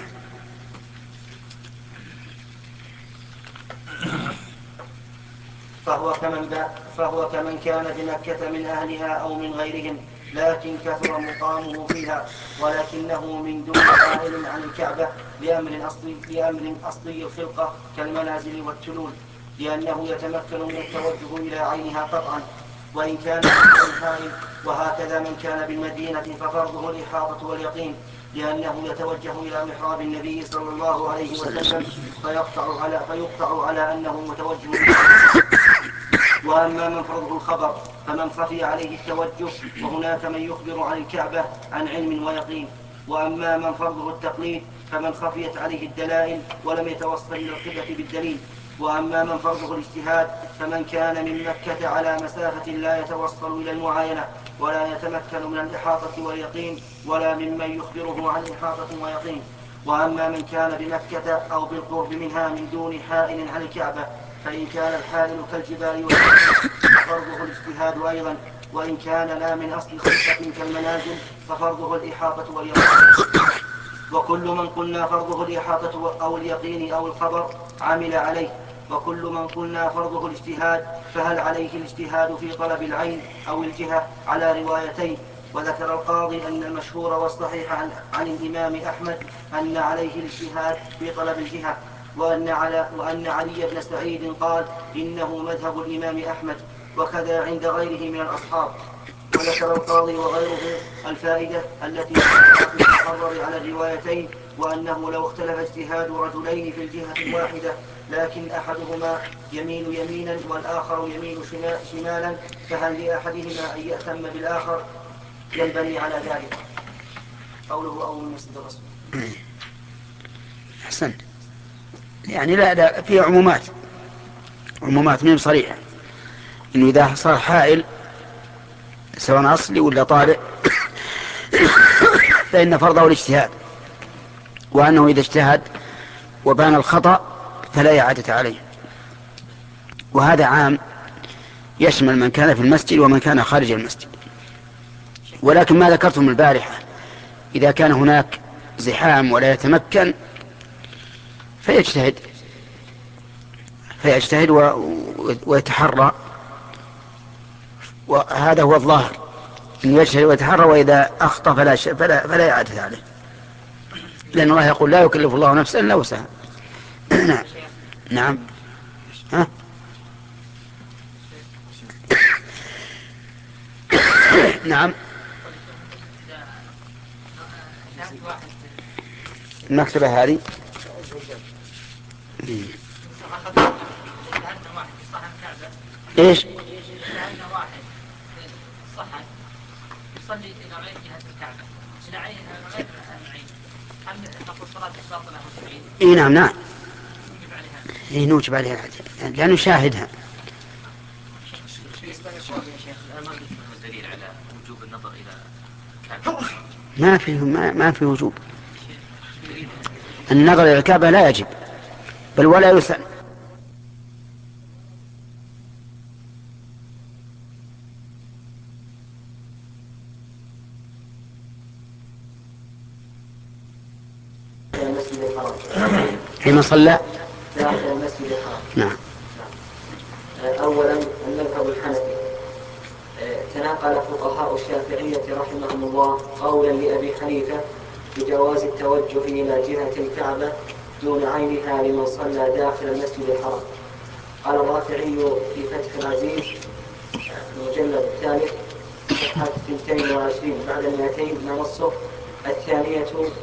فهو كمن, فهو كمن كان بمكة من أهلها أو من غيرهم، لكن كثر مقامه فيها، ولكنه من دون قائل عن الكعبة لأمر أصلي, لأمر أصلي الخلقة كالمنازل والتلول، لأنه يتمكن من التوجه إلى عينها قطعا. وإن كان الحائل وهكذا من كان بالمدينة ففرضه الإحاطة واليقين، لأنه يتوجه إلى محراب النبي صلى الله عليه وسلم فيقطع على, فيقطع على أنه متوجه إليه. وأما من فرضه الخبر فمن خفي عليه التوجه، وهناك من يخبر عن الكعبة عن علم ويقين. وأما من فرضه التقليد فمن خفيت عليه الدلائل ولم يتوصل إلى القبلة بالدليل. وأما من فرضه الاجتهاد فمن كان من مكة على مسافة لا يتوصل إلى المعاينة ولا يتمكن من الإحاطة واليقين ولا ممن يخبره عن إحاطة ويقين. وأما من كان بمكة أو بالقرب منها من دون حائل عن الكعبة فإن كان الحائل كالجبال والجبال ففرضه الاجتهاد أيضا، وإن كان لا من أصل خلقة كالمنازل ففرضه الإحاطة واليقين. وكل من قلنا فرضه الإحاطة أو اليقين أو الخبر عمل عليه، وكل من قلنا فرضه الاجتهاد فهل عليه الاجتهاد في طلب العين أو الجهة على روايتين، وذكر القاضي أن المشهور والصحيح عن, عن الإمام أحمد أن عليه الاجتهاد في طلب الجهة، وأن, على وأن علي بن سعيد قال إنه مذهب الإمام أحمد، وكذا عند غيره من الأصحاب. وذكر القاضي وغيره الفائدة التي في المحرر على الروايتين، وأنه لو اختلف اجتهاد رجلين في الجهة الواحدة لكن أحدهما يميل يمينا والآخر يميل شمالا، فهل لأحدهما أن يأتم بالآخر؟ ينبني على ذلك قوله أو من مسجد الرسول. أحسن، يعني لا, لا في عمومات عمومات من صريحة إنه إذا صار حائل سواء أصلي ولا طارئ فإن فرضه الاجتهاد، وأنه إذا اجتهد وبان الخطأ فلا إعادة عليه. وهذا عام يشمل من كان في المسجد ومن كان خارج المسجد. ولكن ما ذكرتم البارحة إذا كان هناك زحام ولا يتمكن فيجتهد فيجتهد ويتحرى، وهذا هو الظاهر إنه يجتهد ويتحرى، وإذا أخطأ فلا, فلا, فلا إعادة عليه، لأن الله يقول لا يكلف الله نفسا إلا وسعها. نعم. ها؟ نعم. المكتبة هذه ايش؟ يصلي إلى غير جهة الكعبة إلى عين غير العين، هل تقول صلاة باطلة أو تعيد؟ إيه نعم نعم. إيه نوجب عليها لأنه شاهدها. ما في ما, ما في وجوب. النظر إلى الكعبة لا يجب بل ولا يسأل. حين صلى داخل المسجد الحرام. نعم. أولا المذهب الحنفي تناقل فقهاء الشافعية رحمهم الله قولا لأبي حنيفة بجواز التوجه إلى جهة الكعبة دون عينها لمن صلى داخل المسجد الحرام. قال الرافعي في فتح العزيز المجلد الثالث صفحة اثنتين وعشرين بعد مئتين نصه الثانية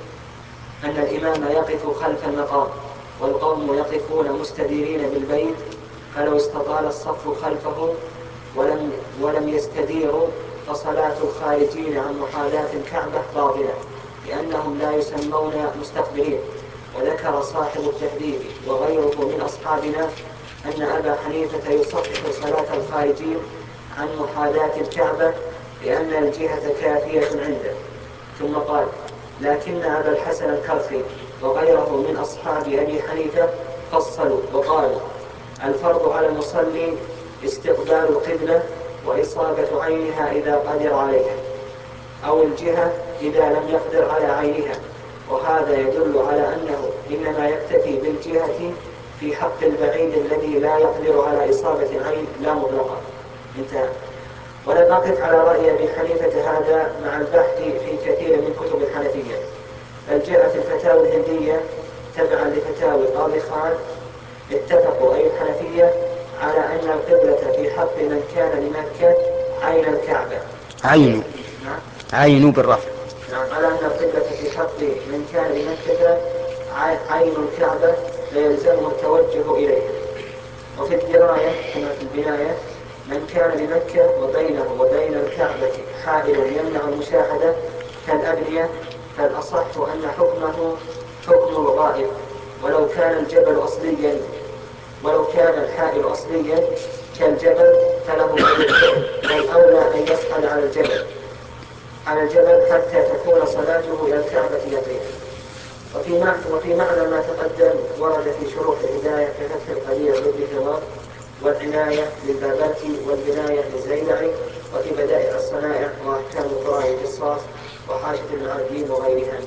أن الإمام يقف خلف المقام والقوم يقفون مستديرين بالبيت، فلو استطال الصف خلفه ولم, ولم يستديروا فصلاة الخارجين عن محاذاة الكعبة باطلة لأنهم لا يسمون مستقبلين. وذكر صاحب التهذيب وغيره من أصحابنا أن أبا حنيفة يصحح صلاة الخارجين عن محاذاة الكعبة لأن الجهة كافية عنده. ثم قال لكن أبا الحسن الكرخي وغيره من أصحاب أبي حنيفة فصلوا وقالوا الفرض على المصلي استقبال القبلة وإصابة عينها إذا قدر عليها، أو الجهة إذا لم يقدر على عينها، وهذا يدل على أنه إنما يكتفي بالجهة في حق البعيد الذي لا يقدر على إصابة العين لا مطلقا. انتهى. ولم أقف على رأي أبي حنيفة هذا مع البحث في كثير من كتب الحنفية، بل جاء في الفتاوى الهندية تبعا لفتاوى قاضي خان اتفقوا أي الحنفية على أن القبلة في حق من كان لمكة عين الكعبة. عينوا نعم. عينوا بالرفع. نعم. على أن القبلة في حق من كان لمكة عين الكعبة فيلزمه التوجه إليها. وفي الدراية كما في البناية من كان لمكة وبينه وبين الكعبة حائل يمنع المشاهدة كالأبنية فالأصح أن حكمه حكم الغائب، ولو كان الجبل أصليا ولو كان الحائل أصليا كالجبل فله والأولى أن يصعد على الجبل على الجبل حتى تكون صلاته إلى الكعبة يقينا. وفي معنى, وفي معنى ما تقدم ورد في شروح الهداية كفتح القدير ضد ثواب والعناية للباباتي والبناية للزيلعي وفي بدائع الصنائع وأحكام القرآن القصاص وحاشة المعادين وغيرها.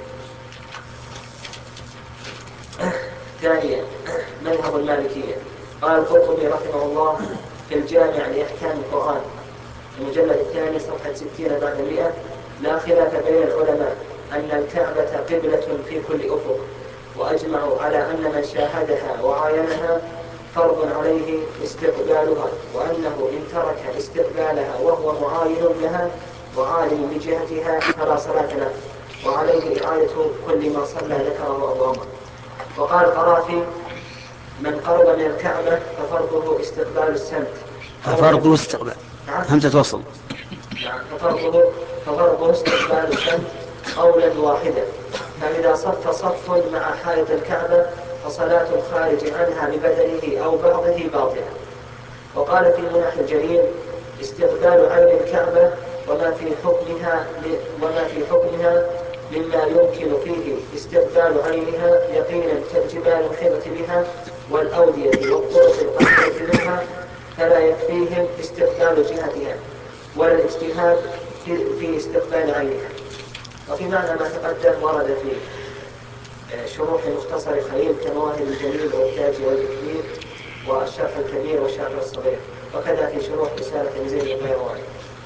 ثانيا مذهب المالكية. قال القرطبي رحمه الله في الجامع لأحكام القرآن المجلد الثاني صفحة ستين بعد المئة: لا خلاف بين العلماء أن الكعبة قبلة في كل أفق، وأجمعوا على أن من شاهدها وعاينها فرض عليه استقبالها، وأنه إن ترك استقبالها وهو معاين لها وعالم بجهتها فلا صلاة له، وعليه إعادة كل ما صلى ذكره أبو عمر. وقال القرافي: من قرب من الكعبة ففرضه استقبال السمت. ففرضه استقبال همزة وصل. ففرضه ففرضه استقبال السمت قولا واحدا، فإذا صف صف مع حائط الكعبة فصلاة الخارج عنها ببدنه أو بعضه باطلة. وقال في منح الجليل: استقبال عين الكعبة وما في حكمها وما في حكمها مما يمكن فيه استقبال عينها يقينا كالجبال الخيرة بها والأودية والطرق القريبة منها، فلا يكفيهم استقبال جهتها ولا الاجتهاد في استقبال عينها. وفي معنى ما تقدم ورد في شروح مختصر خليل كمواهب الجليل والتاج والإكليل والشرح الكبير والشرح الصغير، وكذا في شروح رسالة زيد القيرواني.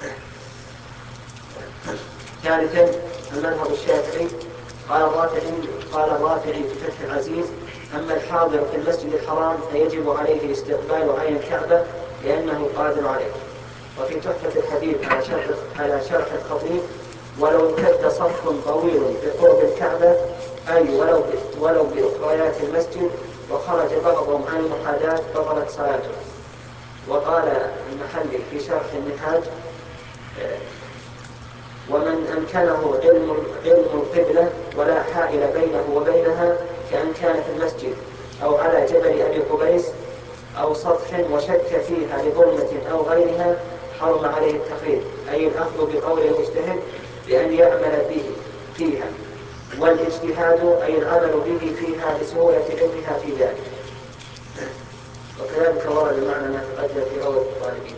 ثالثا المذهب الشافعي. قال الرافعي قال الرافعي في فتح العزيز: أما الحاضر في المسجد الحرام فيجب عليه استقبال عين الكعبة لأنه قادر عليه. وفي تحفة الحديث على شرح على شرح الخطيب: ولو امتد صف طويل بقرب الكعبة أي ولو ولو بأخريات المسجد وخرج بعضهم عن المحاذاة بطلت صلاته. وقال المحلي في شرح النهاج: ومن أمكنه علم علم القبلة ولا حائل بينه وبينها كأن كان في المسجد أو على جبل أبي قبيس أو سطح وشك فيها لظلمة أو غيرها حرم عليه التقليد، أي الأخذ بقول المجتهد بأن يعمل به فيها، والاجتهاد أي العمل به فيها لسهولة علمها في ذلك. وكذلك ورد معنى ما تقدم في روضة الطالبين.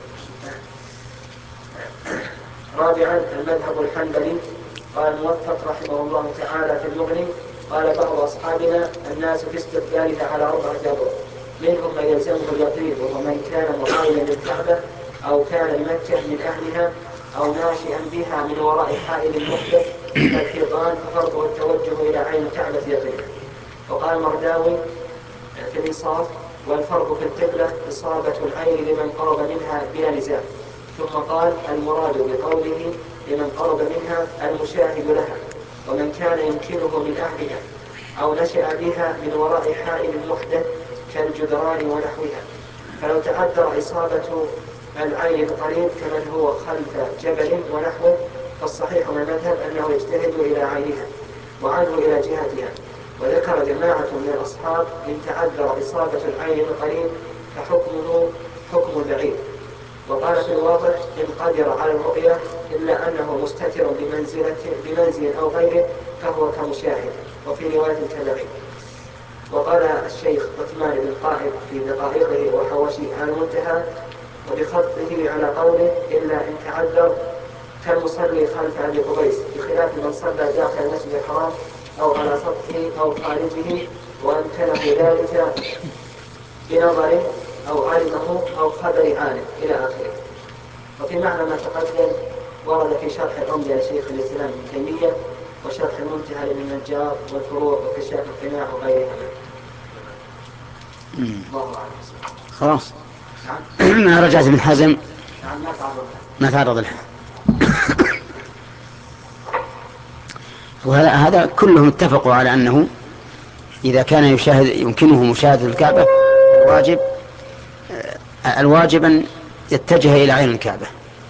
رابعا المذهب الحنبلي. قال الموفق رحمه الله تعالى في المغني: قال بعض أصحابنا: الناس في استقبالها على أربعة أبواب، منهم من يلزمه اليقين وهو من كان معاينا للكعبة أو كان بمكة من أهلها أو ناشئا بها من وراء حائل محدث كالحيطان ففرضه التوجه إلى عين الكعبة يقينا. وقال المرداوي في الإنصاف: والفرض في القبلة إصابة العين لمن قرب منها بلا نزاع. ثم قال: المراد بقوله لمن قرب منها المشاهد لها، ومن كان يمكنه من أهلها أو نشأ بها من وراء حائل محدث كالجدران ونحوها. فلو تعذر إصابة العين القريب كمن هو خلف جبل ونحوه فالصحيح من المذهب أنه يجتهد إلى عينها وعنه إلى جهتها. وذكر جماعة من الأصحاب: إن تعذر إصابة العين القريب فحكمه حكم البعيد. وقال في الواضح: إن قدر على الرؤية إلا أنه مستتر بمنزلة بمنزل أو غيره فهو كمشاهد. وفي رواية كالبعيد. وقال الشيخ عثمان بن قائد في دقائقه وحواشيه على المنتهى وبخطه على قوله: إلا إن تعذر كالمصلي خلف أبي قبيس، بخلاف من صلى داخل المسجد الحرام أو على سطحه أو خارجه وأمكنه ذلك بنظره أو علمه أو خبر عالم إلى آخره. وفي معنى ما تقدم ورد في شرح العمدة لشيخ الإسلام ابن تيمية وشرح المنتهى لابن النجار والفروع وكشاف القناع وغيرها. الله أعلم. خلاص. ما رجعت من حزم نعم ما تعرض ما تعرض لها. وهذا هذا كلهم اتفقوا على أنه إذا كان يشاهد يمكنه مشاهدة الكعبة الواجب الواجب أن يتجه إلى عين الكعبة،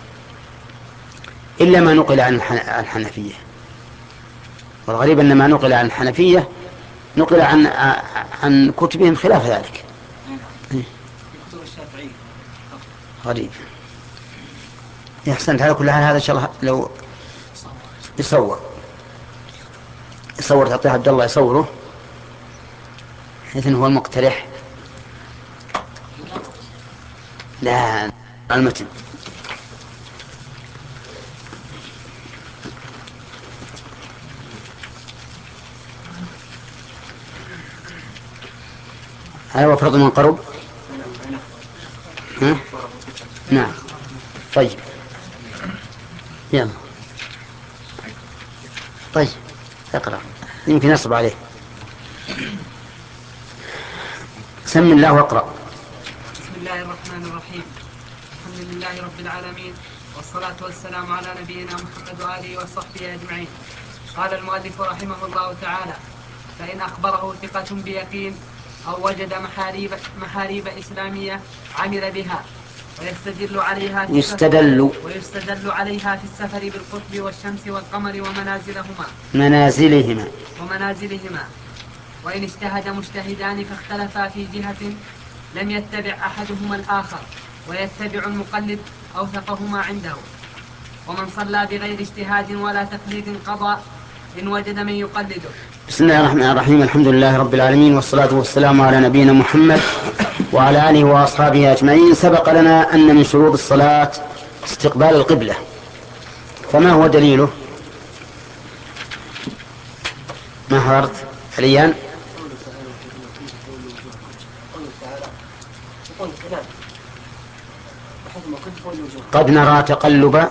إلا ما نقل عن الحنفية. والغريب أن ما نقل عن الحنفية نقل عن عن كتبهم خلاف ذلك. غريب. يحسن على كل حال. هذا إن شاء الله لو يصور يصور تعطيه عبد الله يصوره إذن هو المقترح. لا المتن. هذا هو فرض من قرب. ها؟ نعم. طيب يلا طيب اقرأ يمكن يصب عليه. سم الله واقرأ. بسم الله الرحمن الرحيم. الحمد لله رب العالمين، والصلاة والسلام على نبينا محمد وآله وصحبه أجمعين. قال المؤلف رحمه الله تعالى: فإن أخبره ثقة بيقين أو وجد محاريب, محاريب إسلامية عمل بها ويستدل عليها في يستدل ويستدل عليها في السفر بالقطب والشمس والقمر ومنازلهما منازلهما ومنازلهما وإن اجتهد مجتهدان فاختلفا في جهة لم يتبع أحدهما الآخر ويتبع المقلد أوثقهما عنده. ومن صلى بغير اجتهاد ولا تقليد قضى إن وجد من يقلده. بسم الله الرحمن الرحيم. الحمد لله رب العالمين، والصلاة والسلام على نبينا محمد وعلى آله وأصحابه أجمعين. سبق لنا أن من شروط الصلاة استقبال القبلة، فما هو دليله؟ ما حضرت حاليا؟ قد نرى تقلب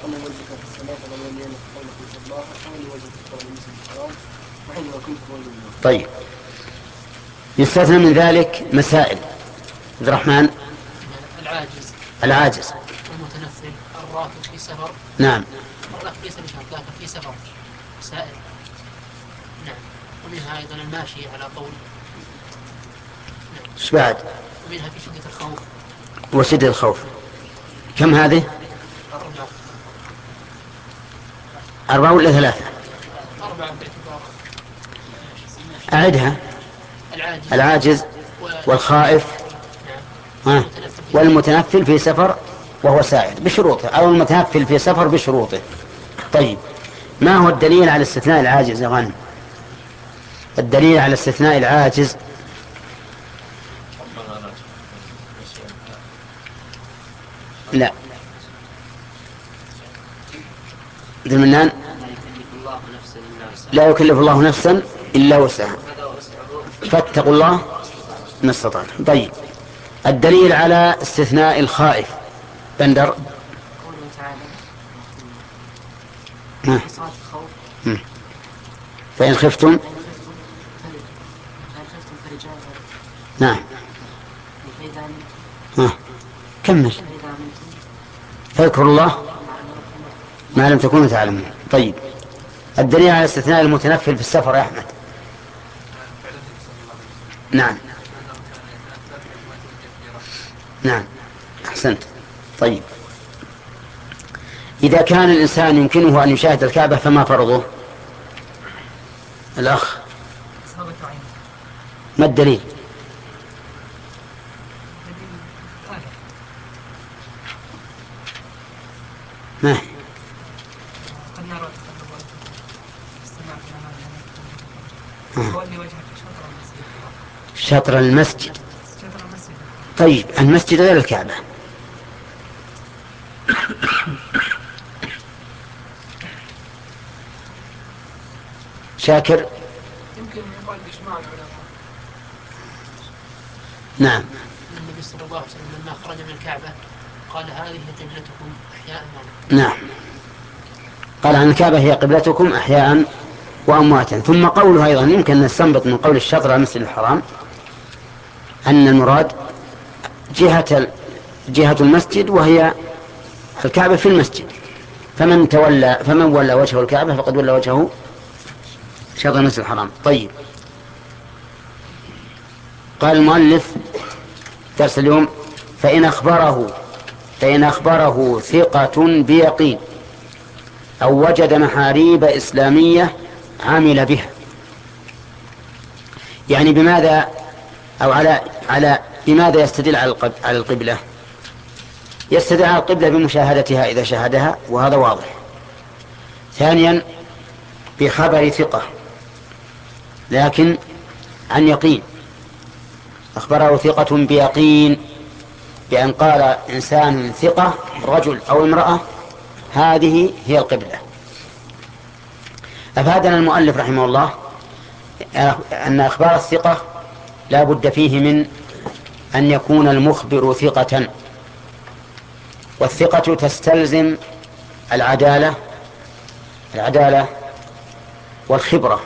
طيب. يستثنى من ذلك مسائل. عبد الرحمن. العاجز العاجز المتنفل الراكب في سفر. نعم. الراكب ليس بشرط لكن في سفر سائل. نعم. ومنها أيضا الماشي على قول. ايش بعد؟ ومنها في شدة الخوف. وشدة الخوف كم هذه؟ أربعة. أربعة ولا ثلاثة؟ أربعة باعتبار. أعدها. العاجز, العاجز والخائف ها والمتنفل في سفر وهو سائر بشروطه، أو المتنفل في سفر بشروطه. طيب، ما هو الدليل على استثناء العاجز يا غانم؟ الدليل على استثناء العاجز. لا ذي المنان لا يكلف الله نفسا إلا وسعها فاتقوا الله ما استطعتم. طيب، الدليل على استثناء الخائف بندر. قوله تعالى صلاة الخوف فإن خفتم نعم ها. كمل. فاذكروا الله ما لم تكونوا تعلمون. طيب، الدليل على استثناء المتنفل في السفر يا أحمد. نعم نعم أحسنت. طيب، إذا كان الإنسان يمكنه أن يشاهد الكعبة فما فرضه؟ الأخ ما الدليل؟ ما شطر المسجد. طيب، المسجد غير الكعبة. شاكر. يمكن يقال بإجماع العلماء. نعم. النبي صلى الله عليه وسلم لما خرج من الكعبة قال هذه قبلتكم أحياء. نعم، قال عن الكعبة هي قبلتكم أحياء وأمواتا. ثم قوله أيضا يمكن أن نستنبط من قول الشطر على المسجد الحرام أن المراد جهة جهة المسجد وهي الكعبة في المسجد، فمن تولى فمن ولى وجهه الكعبة فقد ولى وجهه شطر المسجد الحرام. طيب، قال المؤلف درس اليوم: فإن أخبره فإن أخبره ثقة بيقين أو وجد محاريب إسلامية عمل بها. يعني بماذا أو على على بماذا يستدل على القبلة؟ يستدل على القبلة بمشاهدتها إذا شاهدها، وهذا واضح. ثانيا، بخبر ثقة لكن عن يقين، أخبره ثقة بيقين بأن قال إنسان ثقة رجل أو امرأة هذه هي القبلة. أفادنا المؤلف رحمه الله أن أخبار الثقة لا بد فيه من أن يكون المخبر ثقة، والثقة تستلزم العدالة العدالة والخبرة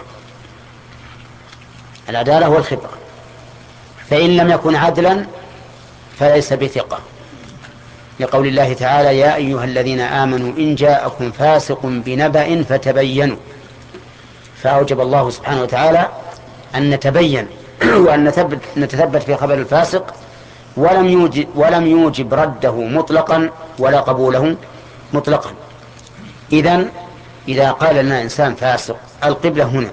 العدالة والخبرة فإن لم يكن عدلا فليس بثقة، لقول الله تعالى: يا أيها الذين آمنوا إن جاءكم فاسق بنبأ فتبينوا. فأوجب الله سبحانه وتعالى أن نتبين وأن نتثبت في خبر الفاسق، ولم يوجب, ولم يوجب رده مطلقا ولا قبوله مطلقا. إذن إذا قال لنا إنسان فاسق القبلة هنا،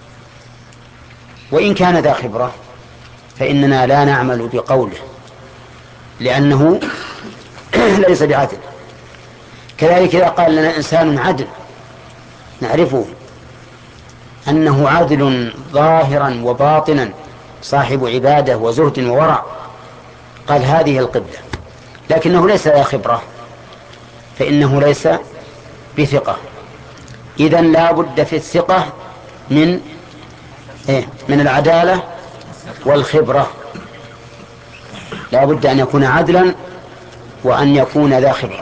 وإن كان ذا خبرة، فإننا لا نعمل بقوله لأنه ليس بعدل. كذلك إذا قال لنا إنسان عدل نعرفه أنه عادل ظاهرا وباطنا، صاحب عبادة وزهد وورع، قال هذه القبلة، لكنه ليس ذا خبرة، فإنه ليس بثقة. إذن لا بد في الثقة من إيه؟ من العدالة والخبرة، لا بد أن يكون عدلا وأن يكون ذا خبرة.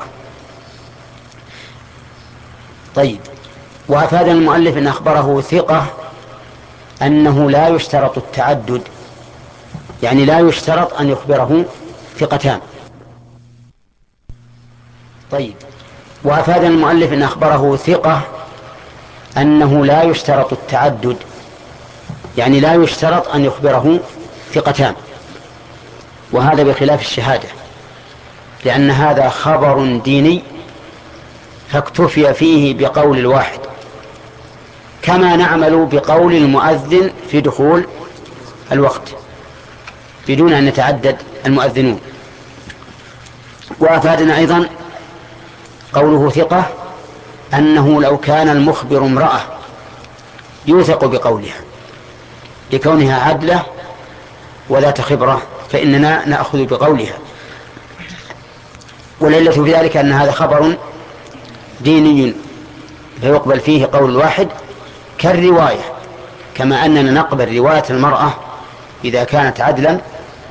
طيب، وأفاد المؤلف أن أخبره ثقة أنه لا يشترط التعدد، يعني لا يشترط أن يخبره ثقتان. طيب، وأفاد المؤلف أن أخبره ثقة أنه لا يشترط التعدد، يعني لا يشترط أن يخبره ثقتان، وهذا بخلاف الشهادة، لأن هذا خبر ديني فاكتفي فيه بقول الواحد، كما نعمل بقول المؤذن في دخول الوقت بدون أن يتعدد المؤذنون. وأفادنا أيضا قوله ثقة أنه لو كان المخبر امرأة يوثق بقولها لكونها عدلة وذات خبرة، فإننا نأخذ بقولها. والعلة في ذلك أن هذا خبر ديني فيقبل فيه قول الواحد كالرواية، كما أننا نقبل رواية المرأة إذا كانت عدلا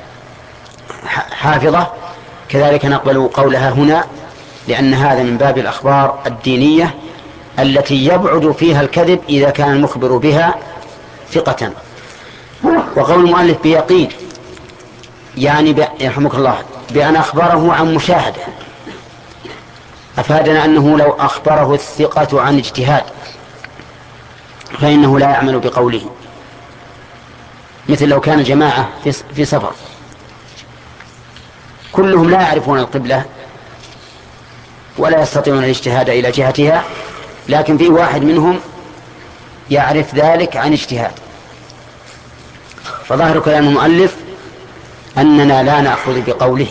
حافظة، كذلك نقبل قولها هنا، لأن هذا من باب الأخبار الدينية التي يبعد فيها الكذب إذا كان المخبر بها ثقة. وقول المؤلف بيقين يعني ب... يرحمك الله بأن أخبره عن مشاهدة، أفادنا أنه لو أخبره الثقة عن اجتهاد فإنه لا يعمل بقوله، مثل لو كان جماعة في سفر كلهم لا يعرفون القبلة ولا يستطيعون الاجتهاد إلى جهتها، لكن في واحد منهم يعرف ذلك عن اجتهاد، فظاهر كلام المؤلف أننا لا نأخذ بقوله،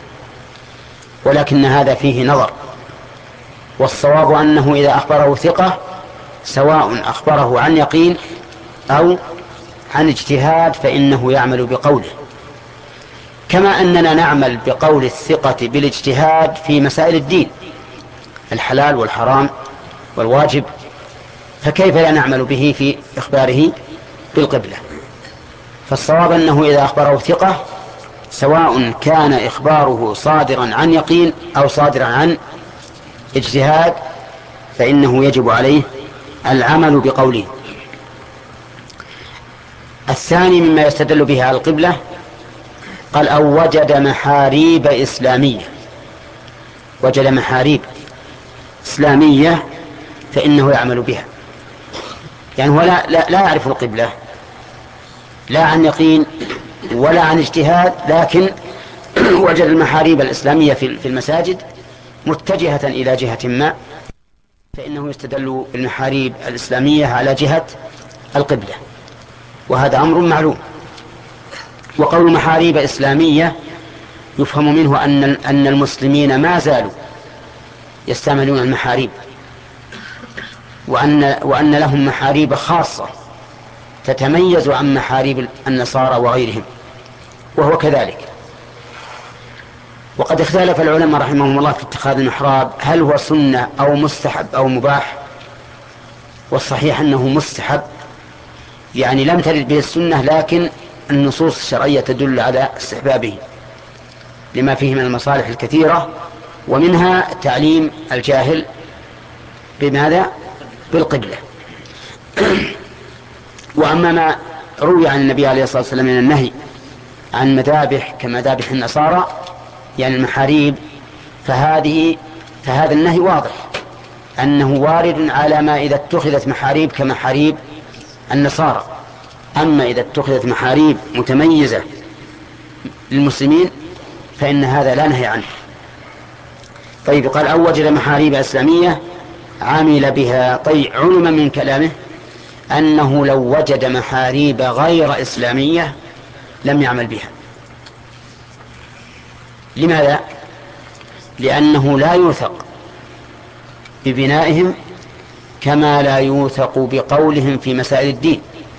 ولكن هذا فيه نظر، والصواب أنه إذا أخبره ثقة سواء أخبره عن يقين أو عن اجتهاد فإنه يعمل بقوله، كما أننا نعمل بقول الثقة بالاجتهاد في مسائل الدين الحلال والحرام والواجب، فكيف لا نعمل به في إخباره بالقبلة؟ فالصواب أنه إذا أخبره ثقة سواء كان إخباره صادرا عن يقين أو صادرا عن اجتهاد فإنه يجب عليه العمل بقوله. الثاني مما يستدل به على القبلة قال أو وجد محاريب إسلامية، وجد محاريب إسلامية فإنه يعمل بها، يعني هو لا, لا, لا يعرف القبلة لا عن يقين ولا عن اجتهاد، لكن وجد المحاريب الإسلامية في المساجد متجهة إلى جهة ما، فإنه يستدل بالمحاريب الإسلامية على جهة القبلة، وهذا أمر معلوم. وقول محاريب إسلامية يفهم منه أن أن المسلمين ما زالوا يستعملون المحاريب، وأن وأن لهم محاريب خاصة تتميز عن محاريب النصارى وغيرهم، وهو كذلك. وقد اختلف العلماء رحمهم الله في اتخاذ المحراب، هل هو سنة أو مستحب أو مباح؟ والصحيح أنه مستحب، يعني لم ترد به السنة، لكن النصوص الشرعية تدل على استحبابه لما فيه من المصالح الكثيرة، ومنها تعليم الجاهل بماذا؟ بالقبلة. وأما ما روي عن النبي عليه الصلاة والسلام من النهي عن مذابح كمذابح النصارى يعني المحاريب، فهذه فهذا النهي واضح أنه وارد على ما إذا اتخذت محاريب كمحاريب النصارى. أما إذا اتخذت محاريب متميزة للمسلمين فإن هذا لا نهي عنه. طيب قال أو وجد محاريب إسلامية عمل بها. طيب علم من كلامه أنه لو وجد محاريب غير إسلامية لم يعمل بها. لماذا؟ لأنه لا يوثق ببنائهم كما لا يوثق بقولهم في مسائل الدين،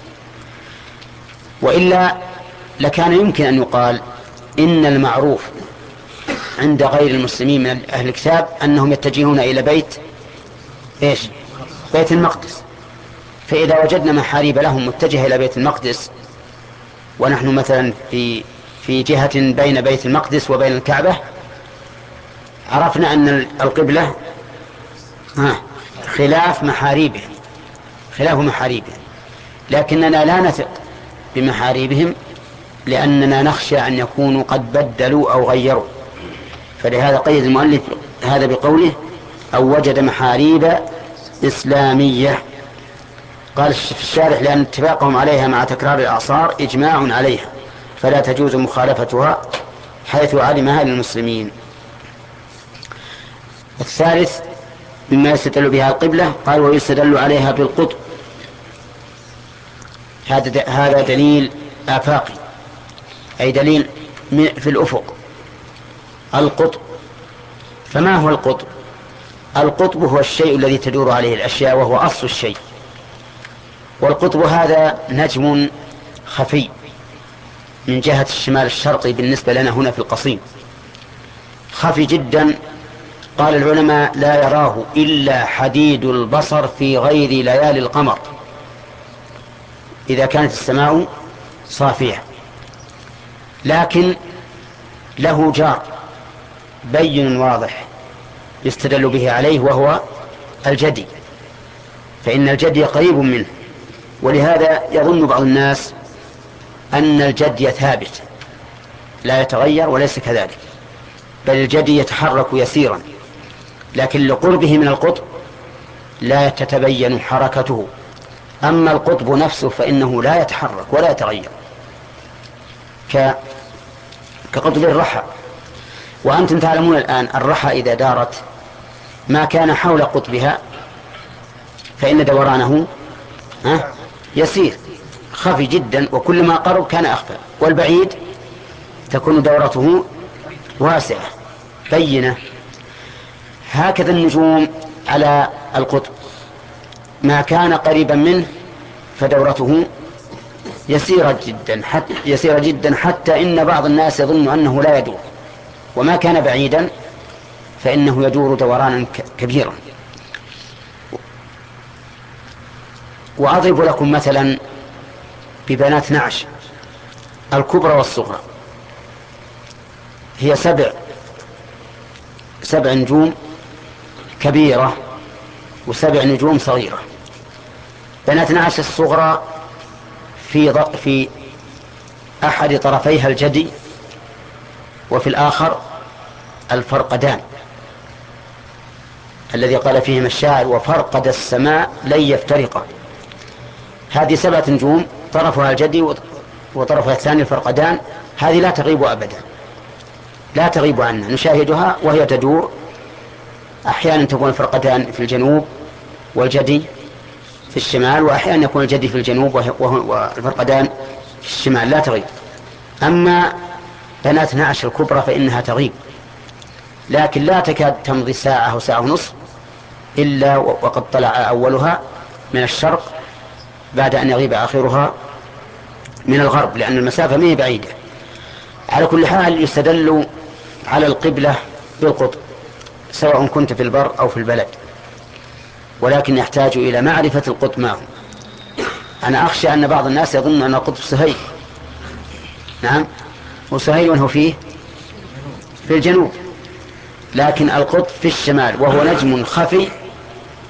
وإلا لكان يمكن أن يقال إن المعروف عند غير المسلمين من أهل الكتاب أنهم يتجهون إلى بيت إيش؟ بيت المقدس. فإذا وجدنا محاريب لهم متجهة إلى بيت المقدس ونحن مثلا في في جهة بين بيت المقدس وبين الكعبة عرفنا أن القبلة ها خلاف محاريبهم خلاف محاريبهم لكننا لا نثق بمحاريبهم لأننا نخشى أن يكونوا قد بدلوا أو غيروا. فلهذا قيد المؤلف هذا بقوله أو وجد محاريب إسلامية. قال في الشارح لأن اتفاقهم عليها مع تكرار الأعصار إجماع عليها فلا تجوز مخالفتها حيث علمها للمسلمين. الثالث مما يستدل بها القبلة قال ويستدل عليها بالقطب. هذا هذا دليل آفاقي أي دليل في الأفق. القطب فما هو القطب؟ القطب هو الشيء الذي تدور عليه الأشياء وهو أصل الشيء. والقطب هذا نجم خفي من جهة الشمال الشرقي بالنسبة لنا هنا في القصيم، خفي جدا. قال العلماء لا يراه إلا حديد البصر في غير ليالي القمر إذا كانت السماء صافية، لكن له جار بين واضح يستدل به عليه وهو الجدي، فإن الجدي قريب منه. ولهذا يظن بعض الناس أن الجدي ثابت لا يتغير، وليس كذلك، بل الجدي يتحرك يسيرا، لكن لقربه من القطب لا تتبين حركته. أما القطب نفسه فإنه لا يتحرك ولا يتغير ك... كقطب الرحى. وأنتم تعلمون الآن الرحى إذا دارت ما كان حول قطبها فإن دورانه ها يسير خفي جدا، وكلما قرب كان أخفى، والبعيد تكون دورته واسعة بينة. هكذا النجوم على القطب ما كان قريبا منه فدورته يسيرة جدا حتى, يسيرة جدا حتى إن بعض الناس يظن أنه لا يدور، وما كان بعيدا فإنه يدور دورانا كبيرا. وأضرب لكم مثلا ببنات نعش الكبرى والصغرى، هي سبع سبع نجوم كبيرة وسبع نجوم صغيرة. بنات نعش الصغرى في في أحد طرفيها الجدي وفي الآخر الفرقدان الذي قال فيهما الشاعر وفرقد السماء لن يفترقا. هذه سبعة نجوم طرفها الجدي وطرفها الثاني الفرقدان، هذه لا تغيب أبدا، لا تغيب عنا، نشاهدها وهي تدور. أحيانا تكون الفرقدان في الجنوب والجدي في الشمال، وأحيانا يكون الجدي في الجنوب والفرقدان في الشمال، لا تغيب. أما بنات نعش الكبرى فإنها تغيب، لكن لا تكاد تمضي ساعة أو ساعة ونصف إلا وقد طلع أولها من الشرق بعد أن يغيب آخرها من الغرب، لأن المسافة ما هي بعيدة. على كل حال يستدل على القبلة بالقطب سواء كنت في البر أو في البلد، ولكن يحتاج إلى معرفة القطب معه. أنا أخشى أن بعض الناس يظن أن القطب سهيل، نعم، وسهيل هو فيه في الجنوب، لكن القطب في الشمال وهو نجم خفي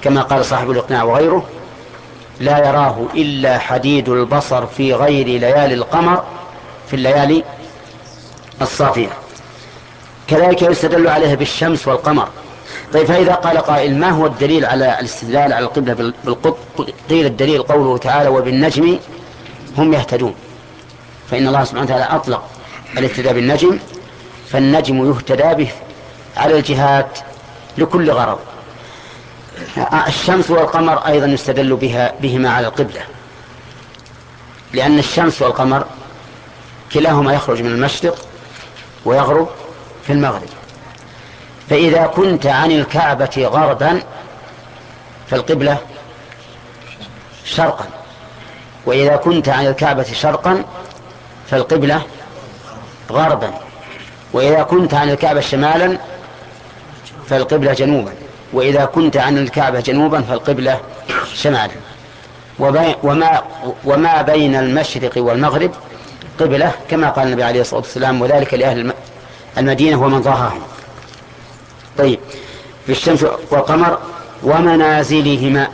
كما قال صاحب الإقناع وغيره: لا يراه إلا حديد البصر في غير ليالي القمر في الليالي الصافية. كذلك يستدل عليه بالشمس والقمر. طيب، فإذا قال قائل: ما هو الدليل على الاستدلال على القبلة بالقطب؟ قيل: الدليل قوله تعالى: وبالنجم هم يهتدون. فإن الله سبحانه وتعالى أطلق الاهتداء بالنجم، فالنجم يهتدى به على الجهات لكل غرض. الشمس والقمر أيضا يستدل بها بهما على القبلة، لأن الشمس والقمر كلاهما يخرج من المشرق ويغرب في المغرب. فإذا كنت عن الكعبة غربا فالقبلة شرقا، وإذا كنت عن الكعبة شرقا فالقبلة غربا، وإذا كنت عن الكعبة شمالا فالقبلة جنوبا، وإذا كنت عن الكعبة جنوبا فالقبلة شمالا. وما, وما بين المشرق والمغرب قبلة، كما قال النبي عليه الصلاة والسلام: وذلك لأهل المدينة ومن ضاهاهم. طيب، في الشمس والقمر ومنازلهما.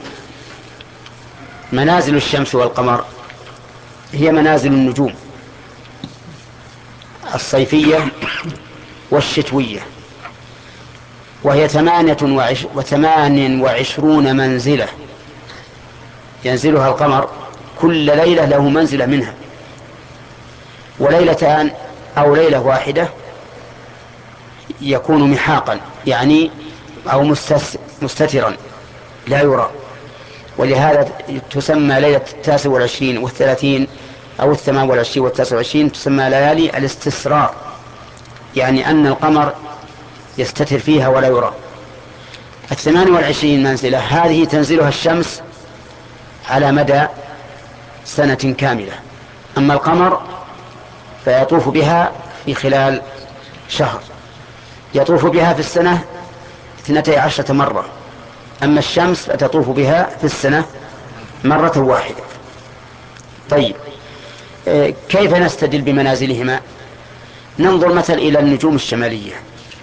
منازل الشمس والقمر هي منازل النجوم الصيفية والشتوية، وهي ثمانية وعش وثمان وعشرون منزلة ينزلها القمر كل ليلة، له منزلة منها، وليلتان أو ليلة واحدة يكون محاقا، يعني أو مستترا لا يرى، ولهذا تسمى ليلة التاسع والعشرين والثلاثين أو الثمان والعشرين والتاسع والعشرين تسمى ليالي الاستسرار، يعني أن القمر يستتر فيها ولا يرى. الثمان والعشرين منزلة هذه تنزلها الشمس على مدى سنة كاملة، أما القمر فيطوف بها في خلال شهر، يطوف بها في السنة اثنتي عشرة مرة، أما الشمس فتطوف بها في السنة مرة واحدة. طيب، كيف نستدل بمنازلهما؟ ننظر مثلا إلى النجوم الشمالية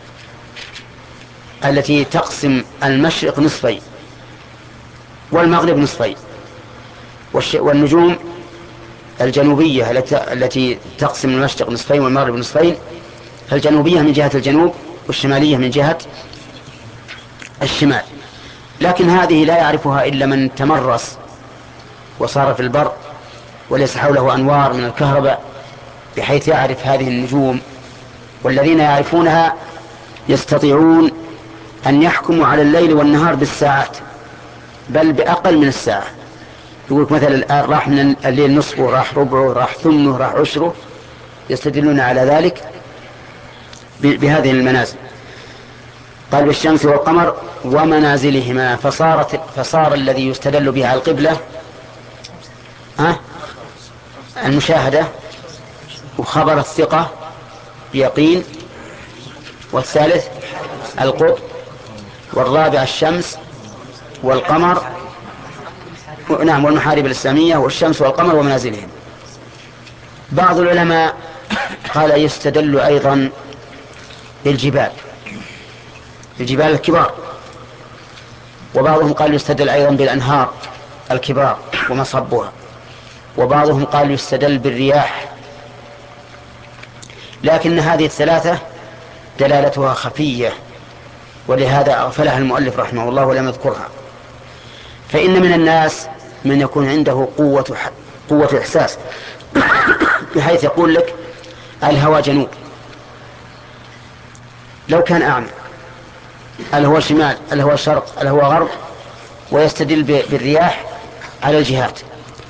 التي تقسم المشرق نصفين والمغرب نصفين، والنجوم الجنوبية التي تقسم المشرق نصفين والمغرب نصفين، فالجنوبية من جهة الجنوب والشمالية من جهة الشمال. لكن هذه لا يعرفها إلا من تمرس وصار في البر وليس حوله أنوار من الكهرباء بحيث يعرف هذه النجوم، والذين يعرفونها يستطيعون أن يحكموا على الليل والنهار بالساعات، بل بأقل من الساعة. يقولك مثلا الآن راح من الليل نصفه، راح ربعه، راح ثمنه، راح عشره، يستدلون على ذلك بهذه المنازل. قال: بالشمس والقمر ومنازلهما، فصارت فصار الذي يستدل بها على القبلة ها المشاهدة وخبر الثقة بيقين، والثالث القطب، والرابع الشمس والقمر، نعم، والمحارب الإسلامية، والشمس والقمر ومنازلهم. بعض العلماء قال يستدل أيضا بالجبال، الجبال الكبار، وبعضهم قال يستدل أيضا بالأنهار الكبار ومصبها، وبعضهم قال يستدل بالرياح. لكن هذه الثلاثة دلالتها خفية، ولهذا أغفلها المؤلف رحمه الله ولم يذكرها. فإن من الناس من يكون عنده قوة قوة إحساس بحيث يقول لك الهوى جنوب لو كان أعمى، الهوى شمال، الهوى شرق، الهوى غرب، ويستدل بالرياح على الجهات.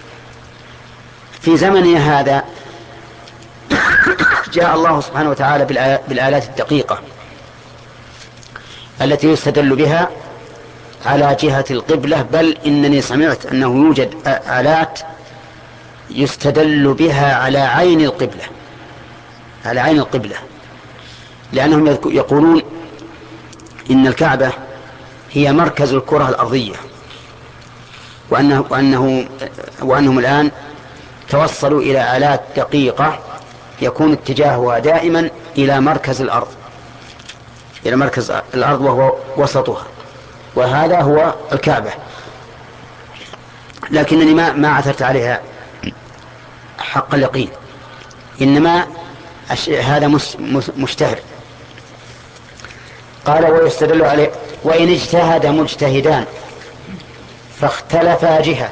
في زمننا هذا جاء الله سبحانه وتعالى بالآلات الدقيقة التي يستدل بها على جهة القبلة، بل إنني سمعت أنه يوجد آلات يستدل بها على عين القبلة، على عين القبلة، لأنهم يقولون إن الكعبة هي مركز الكرة الأرضية، وأنه وأنه وأنهم الآن توصلوا إلى آلات دقيقة يكون اتجاهها دائما إلى مركز الأرض، إلى مركز الأرض وهو وسطها. وهذا هو الكعبة. لكنني ما ما عثرت عليها حق اليقين، إنما هذا مشتهر. قال ويستدل عليه وإن اجتهد مجتهدان فاختلفا جهة.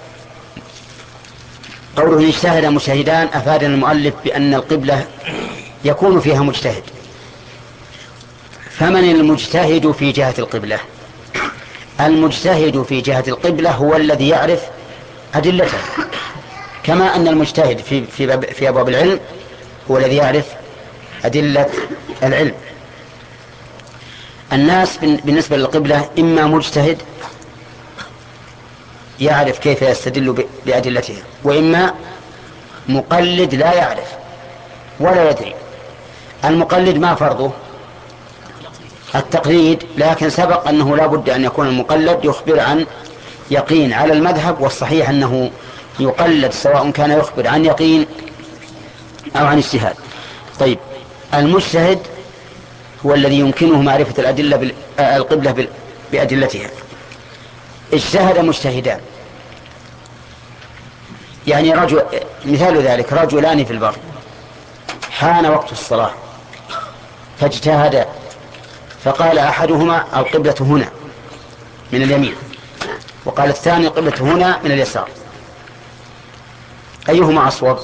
قوله إن اجتهد مجتهدان أفادنا المؤلف بأن القبلة يكون فيها مجتهد. فمن المجتهد في جهة القبلة؟ المجتهد في جهة القبلة هو الذي يعرف أدلته، كما أن المجتهد في في في أبواب العلم هو الذي يعرف أدلة العلم. الناس بالنسبة للقبلة إما مجتهد يعرف كيف يستدل بأدلتها، وإما مقلد لا يعرف ولا يدري. المقلد ما فرضه؟ التقليد، لكن سبق أنه لا بد أن يكون المقلد يخبر عن يقين على المذهب، والصحيح أنه يقلد سواء كان يخبر عن يقين أو عن اجتهاد. طيب المجتهد هو الذي يمكنه معرفة الأدلة بال... القبلة بال... بأدلتها. اجتهد مجتهدان، يعني رجل، مثال ذلك رجلان في البر حان وقت الصلاة فاجتهدا، فقال أحدهما القبلة هنا من اليمين، وقال الثاني القبلة هنا من اليسار، أيهما أصوب؟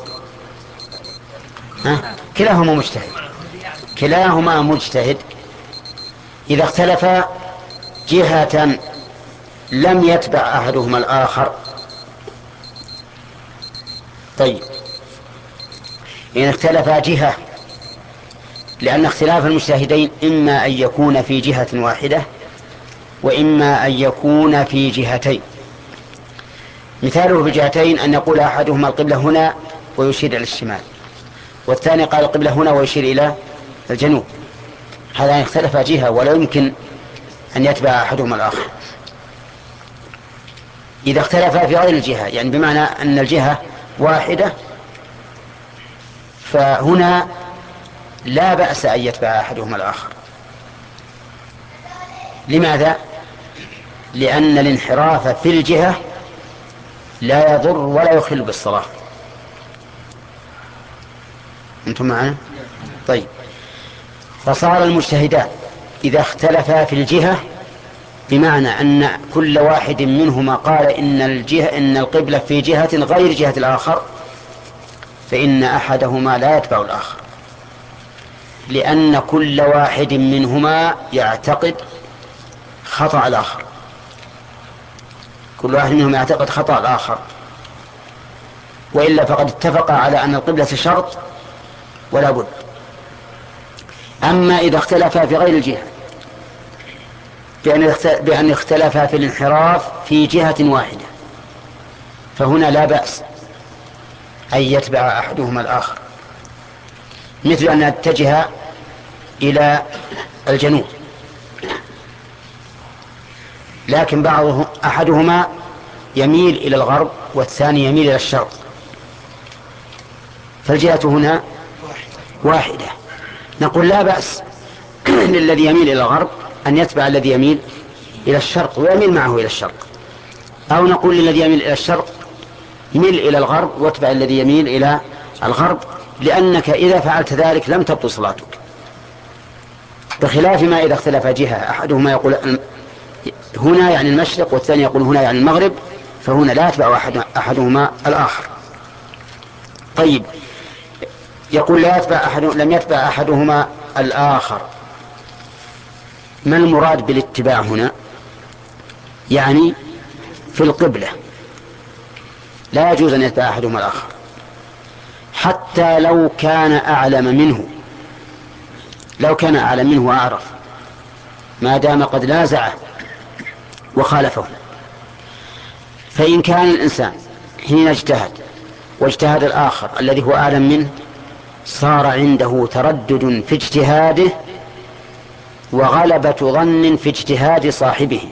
ها؟ كلاهما مجتهد، كلاهما مجتهد. إذا اختلفا جهة لم يتبع أحدهما الآخر. طيب إن اختلفا جهة، لأن اختلاف المجتهدين إما أن يكون في جهة واحدة وإما أن يكون في جهتين. مثاله في جهتين أن يقول أحدهما القبلة هنا ويشير إلى الشمال، والثاني قال القبلة هنا ويشير إلى الجنوب. هذا اختلف جهة ولا يمكن أن يتبع أحدهما الآخر. إذا اختلفا في غير الجهة، يعني بمعنى أن الجهة واحدة، فهنا لا بأس أن يتبع أحدهما الآخر. لماذا؟ لأن الانحراف في الجهة لا يضر ولا يخل بالصلاة. أنتم معنا؟ طيب، فصار المجتهدان إذا اختلفا في الجهة بمعنى أن كل واحد منهما قال إن الجهة إن القبلة في جهة غير جهة الآخر، فإن أحدهما لا يتبع الآخر، لأن كل واحد منهما يعتقد خطأ الآخر، كل واحد منهم يعتقد خطأ الآخر، وإلا فقد اتفق على أن القبلة شرط ولا بد. أما إذا اختلفا في غير الجهة بأن اختلفا في الانحراف في جهة واحدة، فهنا لا بأس أن يتبع أحدهما الآخر، مثل أن يتجه إلى الجنوب لكن بعضهم أحدهما يميل إلى الغرب والثاني يميل إلى الشرق، فالجهة هنا واحدة، نقول لا بأس للذي يميل إلى الغرب أن يتبع الذي يميل إلى الشرق ويميل معه إلى الشرق، أو نقول للذي يميل إلى الشرق ميل إلى الغرب واتبع الذي يميل إلى الغرب، لأنك إذا فعلت ذلك لم تبطل صلاتك، بخلاف ما إذا اختلف جهة أحدهما يقول هنا يعني المشرق والثاني يقول هنا يعني المغرب، فهنا لا يتبع أحد أحدهما الآخر. طيب، يقول لا يتبع أحد لم يتبع أحدهما الآخر، ما المراد بالاتباع هنا؟ يعني في القبلة لا يجوز أن يتبع أحدهما الآخر حتى لو كان أعلم منه، لو كان أعلم منه وأعرف، ما دام قد نازعه وخالفه. فإن كان الإنسان حين اجتهد واجتهد الآخر الذي هو أعلم منه صار عنده تردد في اجتهاده وغلبة ظن في اجتهاد صاحبه،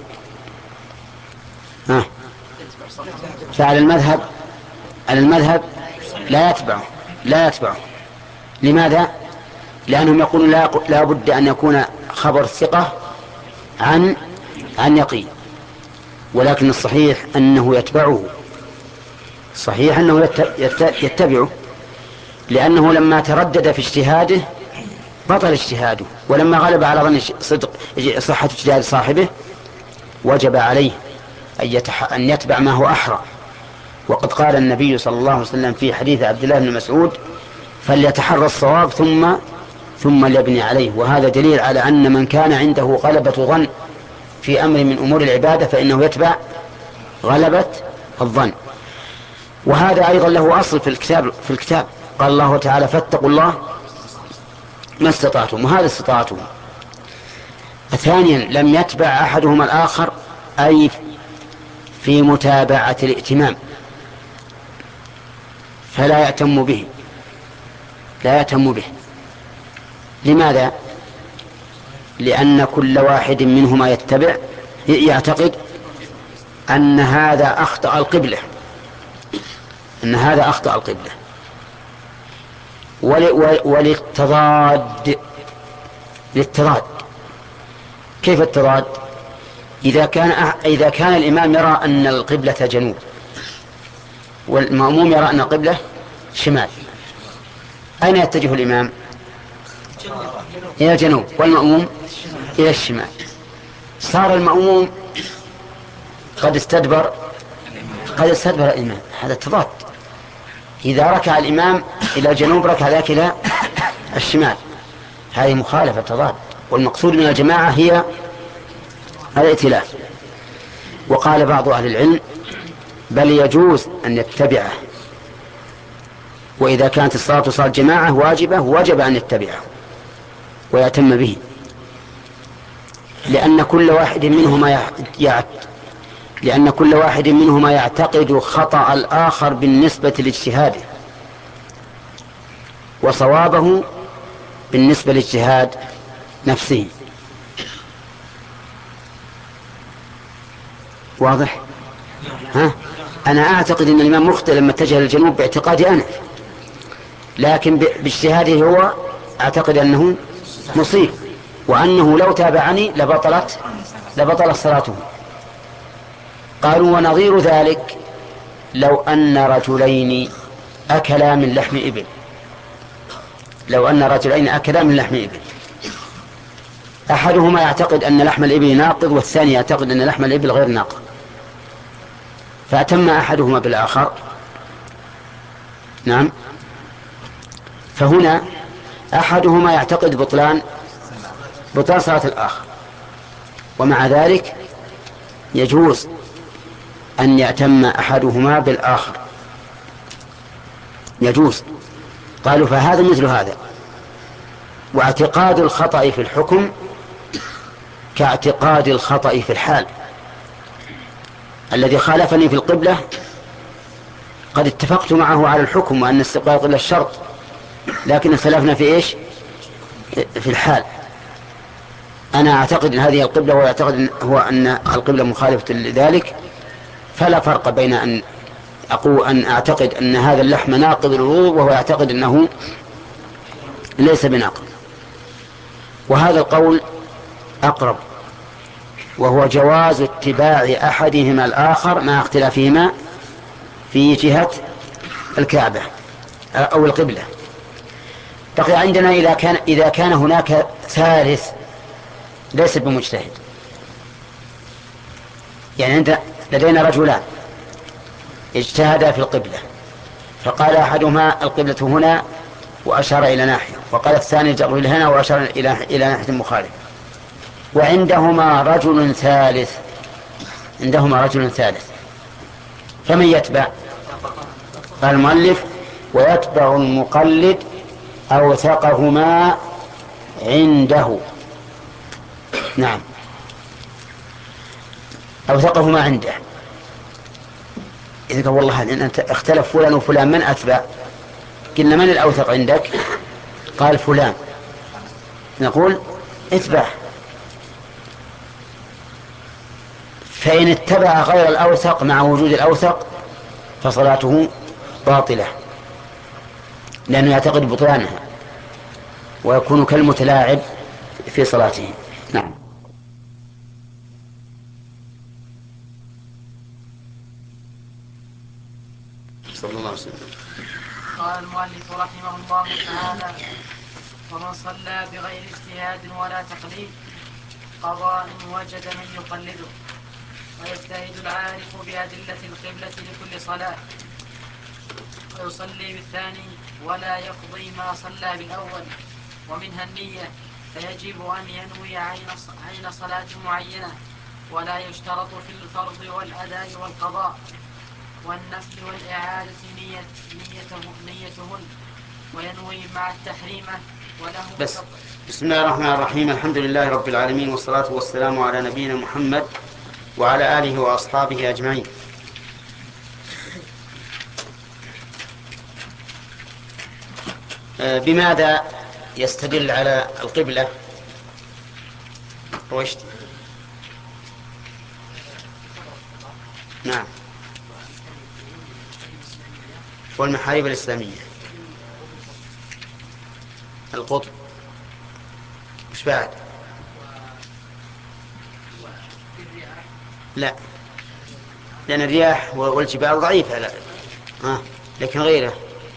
ها. فعلى المذهب على المذهب لا يتبعه لا يتبعه لماذا؟ لأنهم يقولون لا, لا بد أن يكون خبر الثقة عن عن يقين، ولكن الصحيح أنه يتبعه، صحيح أنه يتبعه، لأنه لما تردد في اجتهاده بطل اجتهاده، ولما غلب على ظن صدق صحة اجتهاد صاحبه وجب عليه أن يتبع ما هو أحرى. وقد قال النبي صلى الله عليه وسلم في حديث عبد الله بن مسعود: فليتحرى الصواب ثم ثم ليبني عليه. وهذا دليل على أن من كان عنده غلبة ظن في أمر من أمور العبادة فإنه يتبع غلبة الظن. وهذا أيضا له أصل في الكتاب في الكتاب قال الله تعالى: فاتقوا الله ما استطعتم، وهذا استطاعتم. ثانيا لم يتبع أحدهما الآخر أي في متابعة الائتمام، فلا يأتم به لا يأتم به لماذا؟ لأن كل واحد منهما يتبع يعتقد أن هذا أخطأ القبلة أن هذا أخطأ القبلة وللتضاد للتضاد. كيف التضاد؟ إذا كان إذا كان الإمام يرى أن القبلة جنوب والمأموم يرى أن القبلة شمال، أين يتجه الإمام؟ إلى الجنوب والمأموم إلى الشمال. صار المأموم قد استدبر قد استدبر الإمام، هذا التضاد. إذا ركع الإمام إلى الجنوب ركع ذاك إلى الشمال، هذه مخالفة تضاد. والمقصود من الجماعة هي الائتلاف. وقال بعض أهل العلم: بل يجوز أن يتبعه، وإذا كانت الصلاة صلاة جماعة واجبة وجب أن يتبعه ويتم به، لأن كل واحد منهما يعت لأن كل واحد منهما يعتقد خطأ الآخر بالنسبة لاجتهاده، وصوابه بالنسبة لاجتهاد نفسه. واضح؟ ها؟ أنا أعتقد أن الإمام مخطئ لما اتجه للجنوب باعتقادي أنا، لكن باجتهاده هو أعتقد أنه مصيب، وأنه لو تابعني لبطلت لبطلت صلاته. قالوا: ونظير ذلك لو أن رجلين أكلا من لحم إبل لو أن رجلين أكلا من لحم إبل أحدهما يعتقد أن لحم الإبل ناقض والثاني يعتقد أن لحم الإبل غير ناقض، فأتم أحدهما بالآخر. نعم. فهنا أحدهما يعتقد بطلان بطلان صلاة الآخر، ومع ذلك يجوز أن يأتم أحدهما بالآخر، يجوز. قالوا: فهذا مثل هذا. واعتقاد الخطأ في الحكم كاعتقاد الخطأ في الحال. الذي خالفني في القبلة قد اتفقت معه على الحكم وأن استقبال القبلة الشرط، لكن اختلفنا في إيش؟ في الحال. أنا أعتقد أن هذه القبلة ويعتقد هو أن القبلة مخالفة لذلك، فلا فرق بين أن أقول أن أعتقد أن هذا اللحم ناقض الوضوء وهو يعتقد أنه ليس بناقض. وهذا القول أقرب، وهو جواز اتباع أحدهما الآخر مع اختلافهما في جهة الكعبة أو القبلة. بقي عندنا إذا كان إذا كان هناك ثالث ليس بمجتهد، يعني عند لدينا رجلان اجتهدا في القبلة، فقال أحدهما القبلة هنا وأشار إلى ناحية، وقال الثاني الجر إلى هنا وأشار إلى إلى ناحية مخالفة، وعندهما رجل ثالث عندهما رجل ثالث فمن يتبع؟ قال المؤلف: ويتبع المقلد أوثقهما عنده. نعم، أوثقهما عنده. إذا قال: والله إن أنت اختلف فلان وفلان من أتبع؟ قلنا: من الأوثق عندك؟ قال: فلان. نقول: اتبع. فإن اتبع غير الأوثق مع وجود الأوثق فصلاته باطلة، لأنه يعتقد بطلانها ويكون كالمتلاعب في صلاته. نعم. تعالى: ومن صلى بغير اجتهاد ولا تقليد قضى إن وجد من يقلده. ويجتهد العارف بأدلة القبلة لكل صلاة ويصلي بالثاني ولا يقضي ما صلى بالأول. ومنها النية، فيجب أن ينوي عين صلاة معينة، ولا يشترط في الفرض والأداء والقضاء والنفل والإعادة نية نيته نيتهن، وينوي مع التحريمة وله. بس بسم الله الرحمن الرحيم. الحمد لله رب العالمين، والصلاة والسلام على نبينا محمد وعلى آله وأصحابه أجمعين. بماذا يستدل على القبلة؟ روشت. نعم. والمحارب الإسلامية. القطب. مش بعد؟ لا، لأن الرياح والجبال ضعيفة. لا. آه. لكن غيره.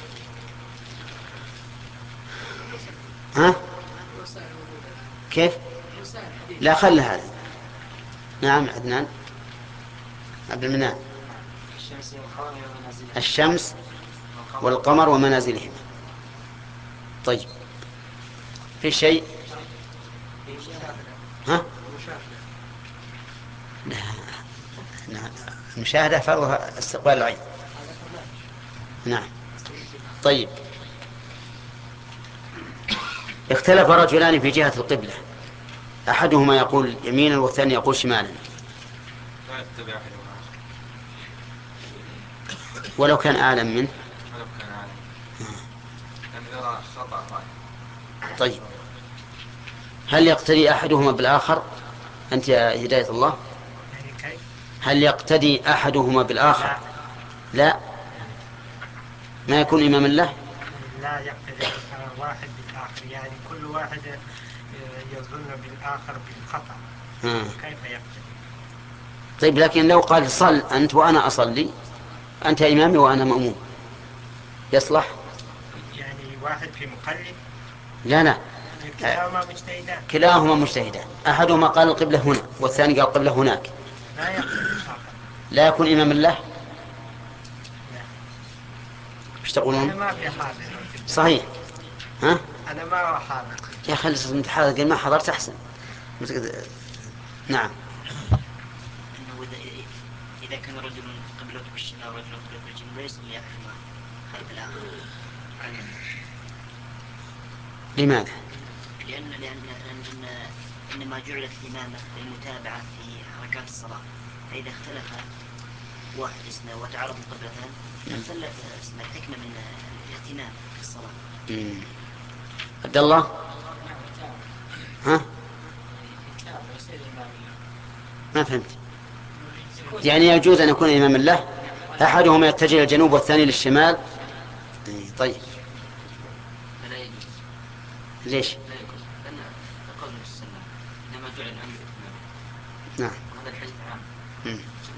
ها؟ كيف؟ لا، خل هذا. نعم عدنان عبد المنان. الشمس والقمر ومنازلهما. طيب، في شيء؟ ها؟ لا، المشاهدة فرضها استقبال العين. نعم. طيب، اختلف رجلان في جهة القبلة، أحدهما يقول يمينا والثاني يقول شمالا. ولو كان أعلم منه. طيب، هل يقتدي أحدهما بالآخر؟ أنت يا هداية الله، هل يقتدي أحدهما بالآخر؟ لا، ما يكون إماما له. لا يقتدي واحد بالآخر، يعني كل واحد يظن بالآخر بالخطأ. كيف يقتدي؟ طيب، لكن لو قال صل أنت وأنا أصلي، أنت إمامي وأنا مأموم، يصلح؟ يعني واحد في مقلد؟ لا لا، كلاهما مجتهدان. كلاهما مجتهدان. أحدهما قال القبلة هنا والثاني قال القبلة هناك. لا يقتدي الآخر. لا يكون إماما له. ايش تقولون؟ أنا ما في حاضر. صحيح. ها؟ أنا ما حاضر. يا أخي أنت حاضر، قل ما حضرت أحسن. نعم. إنه إذا كان رجل قبلته بالشمال ورجل قبلته بالجنوب لا يصلي أحدهما خلف الآخر. لماذا؟ لأن لأن لأن إنما جعلت الإمامة للمتابعة في حركات الصلاة، فإذا اختلف واحد اسمه وتعارض القبلتان اختلت اسمه الحكمة من الاهتمام في الصلاة. عبد الله، ها؟ ما فهمت. يعني يجوز أن يكون إماما له، أحدهما يتجه للجنوب والثاني للشمال. طيب، ليش؟ لأن قول النبي صلى الله عليه وسلم إنما جعل الأمر بالإتمام. نعم. وهذا الحديث عام. مم.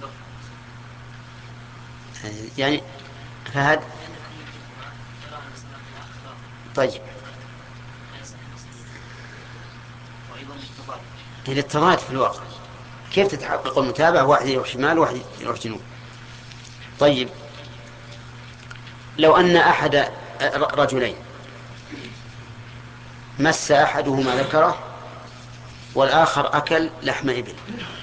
يعني فهد. طيب، الاضطراد في الواقع كيف تتحقق المتابعة؟ واحد يروح شمال وواحد يروح جنوب. طيب، لو أن أحد رجلين مس أحدهما ذكره والآخر أكل لحم إبل،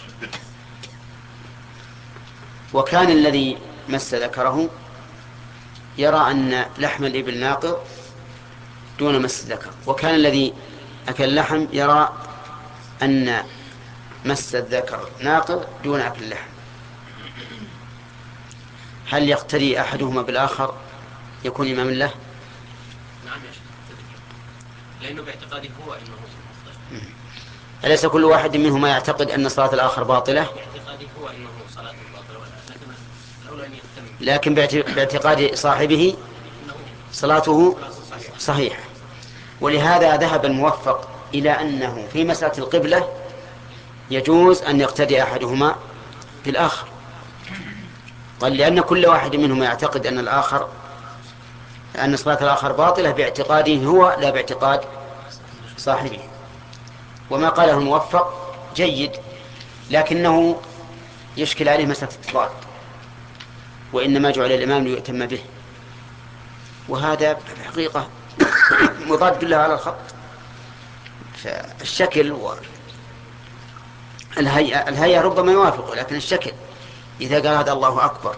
وكان الذي مس ذكره يرى أن لحم الإبل ناقض دون مس الذكر، وكان الذي أكل لحم يرى أن مس الذكر ناقض دون أكل اللحم. هل يقتدي أحدهما بالآخر يكون إماما له؟ نعم يا شيخ، لأنه باعتقاده هو أنه مخطئ. أليس كل واحد منهما يعتقد أن صلاة الآخر باطلة؟ باعتقاده هو أنه صلاة باطلة، لكن باعتقاد صاحبه صلاته صحيحة. ولهذا ذهب الموفق إلى أنه في مسألة القبلة يجوز أن يقتدي أحدهما بالآخر، قال لأن كل واحد منهما يعتقد أن الآخر أن صلاة الآخر باطلة باعتقاده هو لا باعتقاد صاحبه. وما قاله الموفق جيد، لكنه يشكل عليه مسألة التضاد، وإنما جعل الإمام ليؤتم به، وهذا في الحقيقة مضاد له على الخط. فالشكل والهيئة الهيئة ربما يوافقه، لكن الشكل إذا قال هذا الله أكبر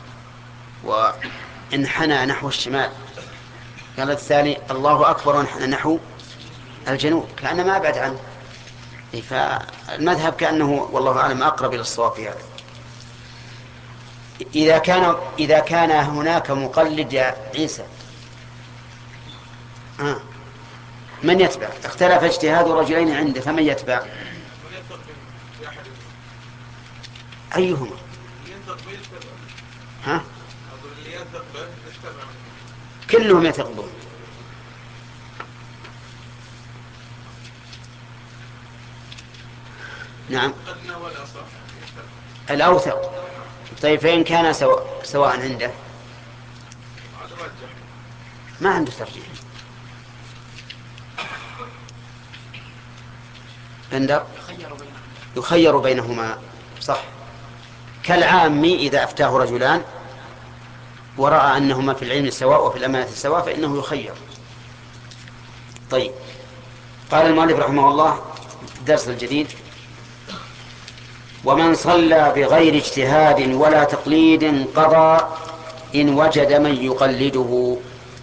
وانحنى نحو الشمال، قال الثاني الله أكبر وانحنى نحو الجنوب، كأنه ما أبعد عنه. فالمذهب كأنه والله أعلم أقرب إلى الصواب في هذا. إذا كان إذا كان هناك مقلد يا عيسى، آه. من يتبع؟ اختلف اجتهاد رجلين عنده، فمن يتبع؟ أيهما؟ ها؟ كلهم يثقبون. نعم الأوثق. طيب فإن كان سواء, سواء عنده ما عنده ترجيح، عنده يخير بينهما، صح، كالعام إذا أفتاه رجلان ورأى أنهما في العلم سواء وفي الأمانة سواء فإنه يخير. طيب قال المؤلف رحمه الله في الدرس الجديد: ومن صلى بغير اجتهاد ولا تقليد قضى إن وجد من يقلده.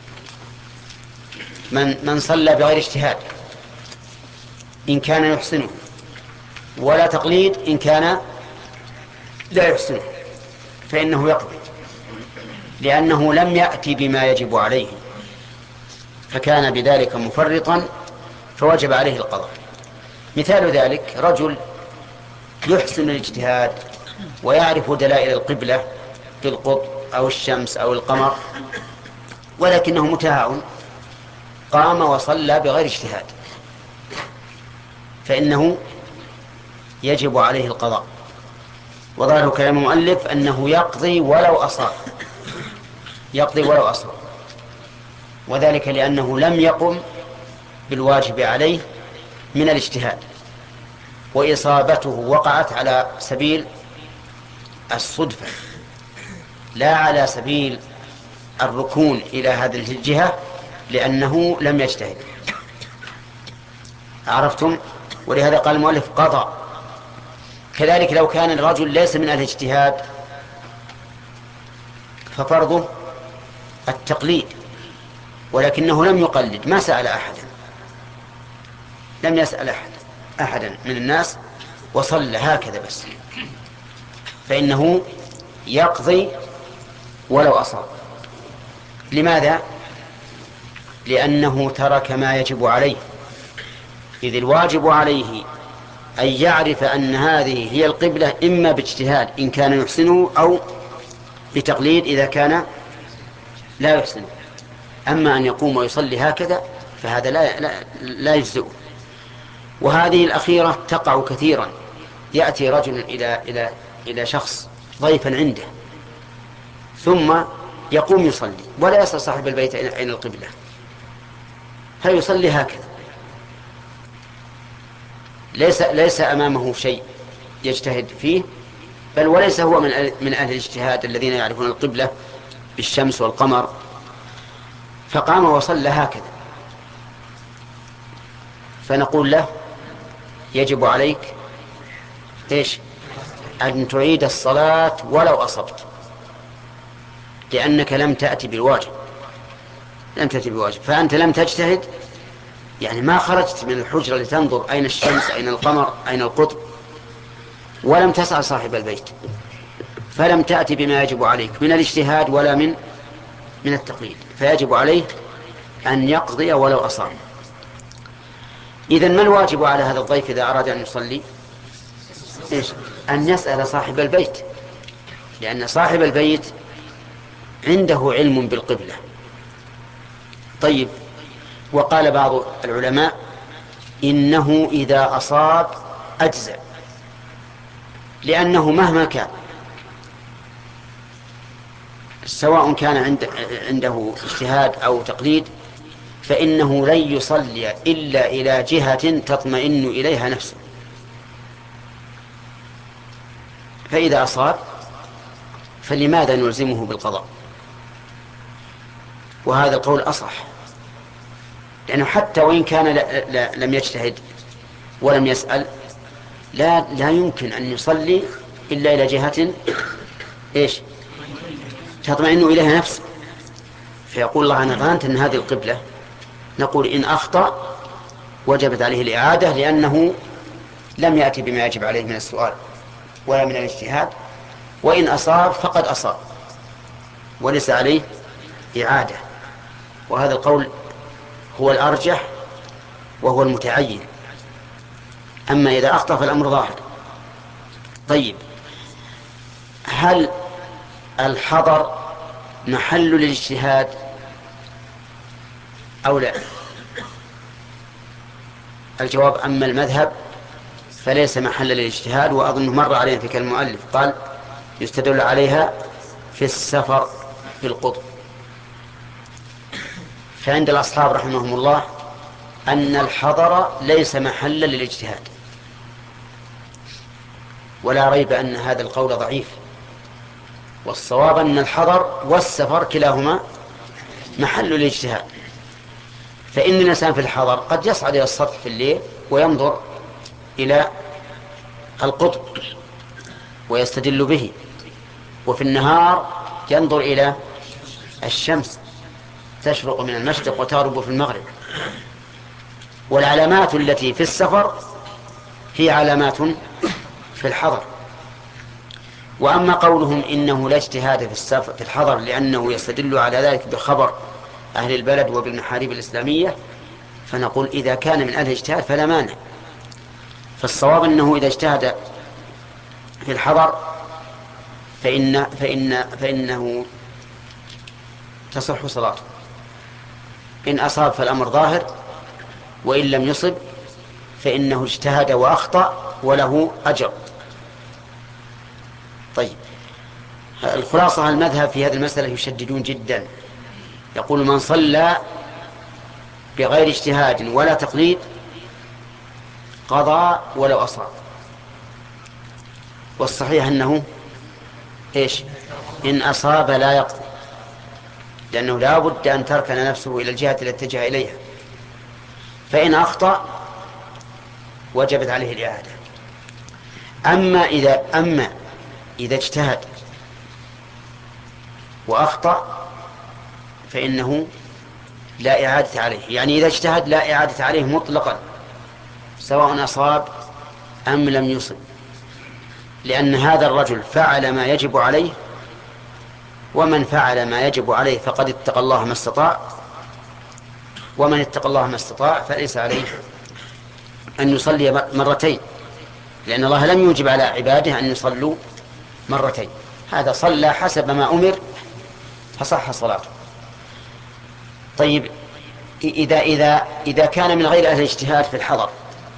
من, من صلى بغير اجتهاد إن كان يحسنه، ولا تقليد إن كان لا يحسنه، فإنه يقضي، لأنه لم يأتي بما يجب عليه، فكان بذلك مفرطا فوجب عليه القضاء. مثال ذلك رجل يحسن الاجتهاد ويعرف دلائل القبلة في القطب أو الشمس أو القمر، ولكنه متهاون قام وصلى بغير اجتهاد، فإنه يجب عليه القضاء. وظاهر كلام المؤلف أنه يقضي ولو أصاب، يقضي ولو أصاب، وذلك لأنه لم يقم بالواجب عليه من الاجتهاد، وإصابته وقعت على سبيل الصدفة لا على سبيل الركون إلى هذه الجهة، لأنه لم يجتهد. عرفتم؟ ولهذا قال المؤلف قضى. كذلك لو كان الرجل ليس من أهل الاجتهاد ففرضه التقليد، ولكنه لم يقلد، ما سأل أحدا، لم يسأل أحد أحدا من الناس وصلى هكذا بس، فإنه يقضي ولو أصاب. لماذا؟ لأنه ترك ما يجب عليه، إذ الواجب عليه أن يعرف أن هذه هي القبلة إما باجتهاد إن كان يحسنه أو بتقليد إذا كان لا يحسنه. أما أن يقوم ويصلي هكذا فهذا لا, لا, لا يجزئه. وهذه الأخيرة تقع كثيرا، يأتي رجل إلى, إلى, إلى شخص ضيفا عنده ثم يقوم يصلي ولا يسأل صاحب البيت أين القبلة، فيصلي هكذا، ليس, ليس أمامه شيء يجتهد فيه، بل وليس هو من, من أهل الاجتهاد الذين يعرفون القبلة بالشمس والقمر، فقام وصلى هكذا، فنقول له يجب عليك إيش؟ أن تعيد الصلاة ولو أصبت، لأنك لم تأتي بالواجب، لم تأتي بالواجب، فأنت لم تجتهد، يعني ما خرجت من الحجرة لتنظر أين الشمس أين القمر أين القطب، ولم تسأل صاحب البيت، فلم تأتي بما يجب عليك من الاجتهاد ولا من من التقليد، فيجب عليه أن يقضي ولو أصاب. إذن ما الواجب على هذا الضيف إذا أراد أن يصلي؟ إيش؟ أن يسأل صاحب البيت، لأن صاحب البيت عنده علم بالقبلة. طيب، وقال بعض العلماء إنه إذا أصاب أجزأ، لأنه مهما كان سواء كان عند عنده اجتهاد أو تقليد، فإنه لن يصلي إلا إلى جهة تطمئن إليها نفسه. فإذا أصاب فلماذا نلزمه بالقضاء؟ وهذا القول أصح، لأنه حتى وإن كان لا لا لم يجتهد ولم يسأل لا لا يمكن أن يصلي إلا إلى جهة إيش تطمئن إليها نفسه. فيقول الله: أنا ظننت أن هذه القبلة. نقول: إن أخطأ وجبت عليه الإعادة، لأنه لم يأتي بما يجب عليه من السؤال ولا من الاجتهاد. وإن أصاب فقد أصاب وليس عليه إعادة. وهذا القول هو الأرجح وهو المتعين. أما إذا أخطأ فالأمر ظاهر. طيب، هل الحضر محل للاجتهاد أو لا؟ الجواب: أما المذهب فليس محل للاجتهاد. وأظنه مر علينا في كلام المؤلف قال: يستدل عليها في السفر في القطب. فعند الأصحاب رحمهم الله أن الحضر ليس محلا للاجتهاد، ولا ريب أن هذا القول ضعيف. والصواب أن الحضر والسفر كلاهما محل الاجتهاد. فإن الإنسان في الحضر قد يصعد إلى السطح في الليل وينظر إلى القطب ويستدل به، وفي النهار ينظر إلى الشمس تشرق من المشرق وتغرب في المغرب. والعلامات التي في السفر هي علامات في الحضر. وأما قولهم إنه لا اجتهاد في السفر في الحضر لأنه يستدل على ذلك بخبر أهل البلد وبالمحاريب الإسلامية، فنقول: إذا كان من أهل الاجتهاد فلا مانع. فالصواب أنه إذا اجتهد في الحضر فإن فإن فإنه تصح صلاته. إن أصاب فالأمر ظاهر، وإن لم يصب فإنه اجتهد وأخطأ وله أجر. طيب، الخلاصة: المذهب في هذه المسألة يشددون جدا. يقول: من صلى بغير اجتهاد ولا تقليد قضى ولو أصاب. والصحيح أنه إيش؟ إن أصاب لا يقضي، لأنه لا بد أن تركن نفسه إلى الجهة التي اتجه إليها. فإن أخطأ وجبت عليه الإعادة. أما إذا أما إذا اجتهد وأخطأ فإنه لا إعادة عليه. يعني إذا اجتهد لا إعادة عليه مطلقا، سواء أصاب أم لم يصب، لأن هذا الرجل فعل ما يجب عليه، ومن فعل ما يجب عليه فقد اتقى الله ما استطاع، ومن اتقى الله ما استطاع فليس عليه أن يصلي مرتين، لأن الله لم يوجب على عباده أن يصلوا مرتين. هذا صلى حسب ما أمر فصح صلاته. طيب، إذا إذا إذا كان من غير أهل الاجتهاد في الحضر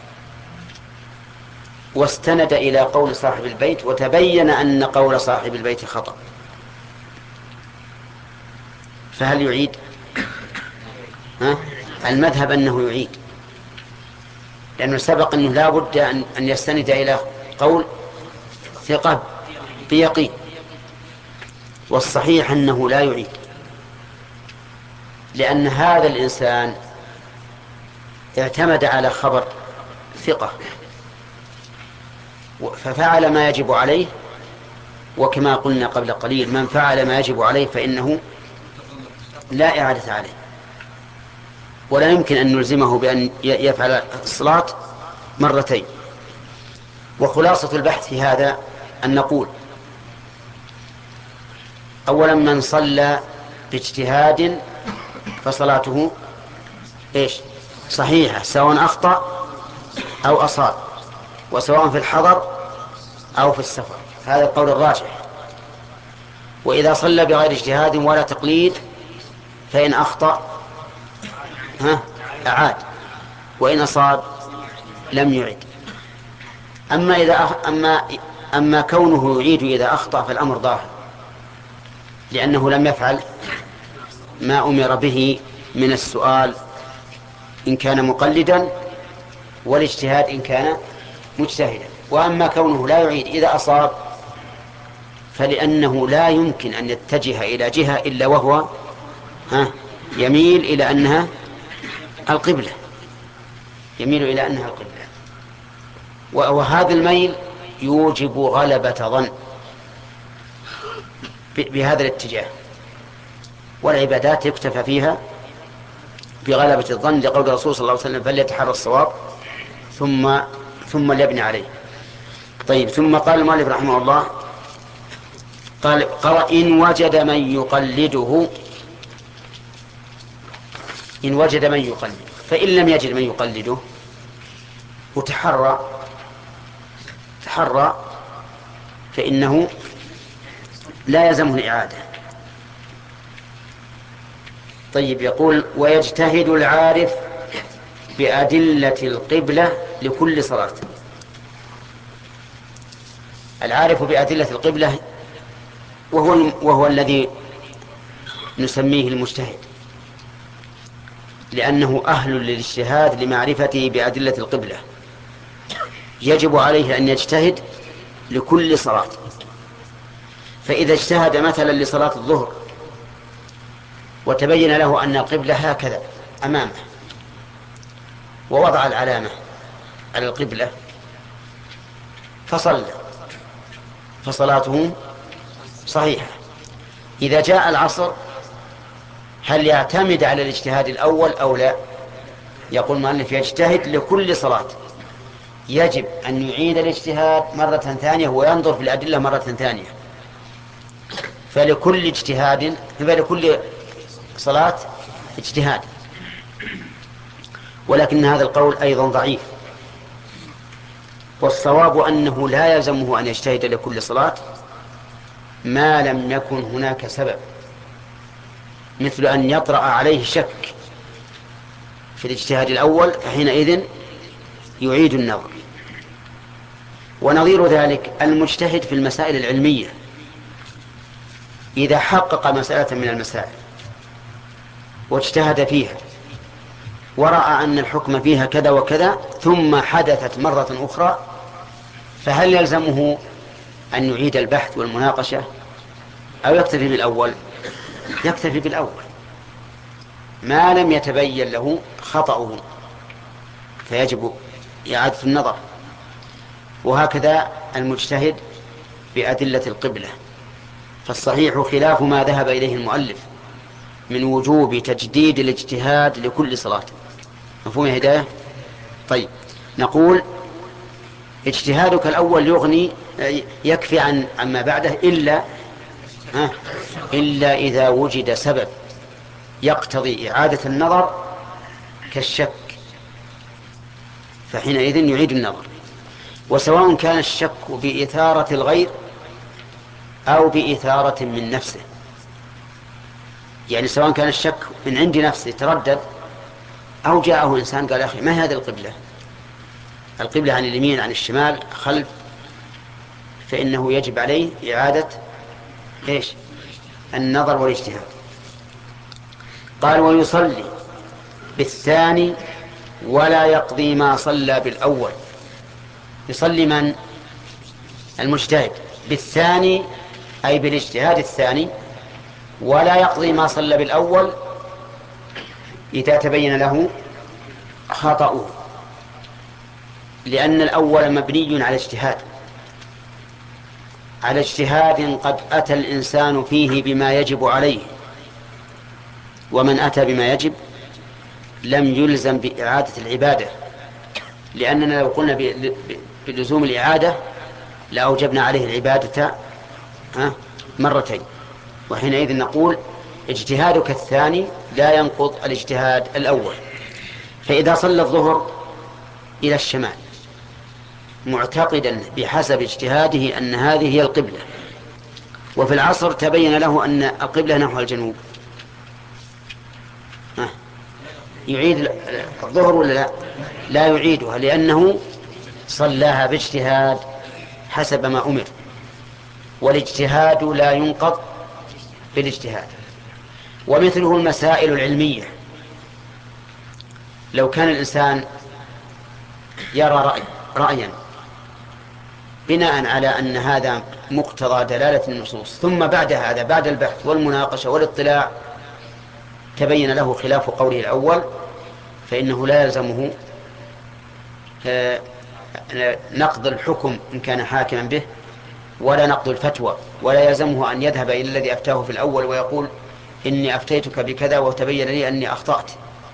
واستند إلى قول صاحب البيت وتبين أن قول صاحب البيت خطأ، فهل يعيد؟ ها؟ المذهب أنه يعيد، لأنه سبق أنه لا بد أن يستند إلى قول ثقة بيقين. والصحيح أنه لا يعيد، لأن هذا الإنسان اعتمد على خبر ثقة ففعل ما يجب عليه، وكما قلنا قبل قليل: من فعل ما يجب عليه فإنه لا إعادة عليه، ولا يمكن أن نلزمه بأن يفعل الصلاة مرتين. وخلاصة البحث في هذا أن نقول: أولا، من صلى باجتهاد فصلاته إيش؟ صحيحة، سواء أخطأ أو أصاب، وسواء في الحضر أو في السفر. هذا القول الراجح. وإذا صلى بغير اجتهاد ولا تقليد فإن أخطأ ها أعاد، وإن أصاب لم يعد. أما إذا أخ... أما أما كونه يعيد إذا أخطأ فالأمر ظاهر، لأنه لم يفعل ما أمر به من السؤال إن كان مقلدا، والاجتهاد إن كان مجتهدا. وأما كونه لا يعيد إذا أصاب فلأنه لا يمكن أن يتجه إلى جهة إلا وهو ها يميل إلى أنها القبلة، يميل إلى أنها القبلة، وهذا الميل يوجب غلبة ظن بهذا الاتجاه، والعبادات يكتفى فيها بغلبة الظن، لقول الرسول صلى الله عليه وسلم فليتحرى الصواب ثم ثم ليبني عليه. طيب، ثم قال المؤلف رحمه الله قال قال إن وجد من يقلده، إن وجد من يقلد، فإن لم يجد من يقلده وتحرى تحرى فإنه لا يلزمه الإعادة. طيب، يقول ويجتهد العارف بأدلة القبلة لكل صلاة. العارف بأدلة القبلة وهو, وهو الذي نسميه المجتهد، لأنه أهل للاجتهاد لمعرفته بأدلة القبلة، يجب عليه أن يجتهد لكل صلاة. فإذا اجتهد مثلا لصلاة الظهر وتبين له أن القبلة هكذا أمامه ووضع العلامة على القبلة فصلى فصلاته صحيحة. إذا جاء العصر هل يعتمد على الاجتهاد الأول أو لا؟ يقول المؤلف يجتهد لكل صلاة، يجب أن يعيد الاجتهاد مرة ثانية وينظر في الأدلة مرة ثانية. فلكل اجتهاد فلكل صلاة اجتهاد، ولكن هذا القول أيضا ضعيف، والصواب أنه لا يلزمه أن يجتهد لكل صلاة ما لم يكن هناك سبب، مثل أن يطرأ عليه شك في الاجتهاد الأول، فحينئذ يعيد النظر. ونظير ذلك المجتهد في المسائل العلمية إذا حقق مسألة من المسائل واجتهد فيها ورأى أن الحكم فيها كذا وكذا ثم حدثت مرة أخرى، فهل يلزمه أن يعيد البحث والمناقشة أو يكتفي بالأول؟ يكتفي بالأول ما لم يتبين له خطأه، فيجب إعادة النظر. وهكذا المجتهد بأدلة القبلة، فالصحيح خلاف ما ذهب إليه المؤلف من وجوب تجديد الاجتهاد لكل صلاة. مفهوم يا هداية؟ طيب، نقول اجتهادك الأول يغني يكفي عن عما بعده إلا ها إلا إذا وجد سبب يقتضي إعادة النظر كالشك، فحينئذ يعيد النظر. وسواء كان الشك بإثارة الغير أو بإثارة من نفسه، يعني سواء كان الشك من عند نفسه تردد أو جاءه إنسان قال يا أخي ما هذه القبلة؟ القبلة عن اليمين عن الشمال خلف، فإنه يجب عليه إعادة إيش؟ النظر والاجتهاد. قال ويصلي بالثاني ولا يقضي ما صلى بالأول. يصلي من؟ المجتهد بالثاني أي بالاجتهاد الثاني، ولا يقضي ما صلى بالأول إذا تبين له خطأه، لأن الأول مبني على اجتهاد على اجتهاد قد أتى الإنسان فيه بما يجب عليه، ومن أتى بما يجب لم يلزم بإعادة العبادة، لأننا لو قلنا بلزوم الإعادة لأوجبنا عليه العبادة مرتين، وحينئذ نقول اجتهادك الثاني لا ينقض الاجتهاد الأول. فإذا صلى الظهر إلى الشمال معتقدا بحسب اجتهاده أن هذه هي القبلة، وفي العصر تبين له أن القبلة نحو الجنوب، يعيد الظهر ولا لا؟ لا يعيدها، لأنه صلاها باجتهاد حسب ما أمر، والاجتهاد لا ينقض بالاجتهاد. ومثله المسائل العلمية، لو كان الإنسان يرى رأي رأيا بناء على أن هذا مقتضى دلالة النصوص، ثم بعد هذا بعد البحث والمناقشة والاطلاع تبين له خلاف قوله الأول، فإنه لا يلزمه نقض الحكم إن كان حاكما به، ولا نقض الفتوى، ولا يلزمه أن يذهب إلى الذي أفتاه في الأول ويقول إني أفتيتك بكذا وتبين لي أني أخطأت،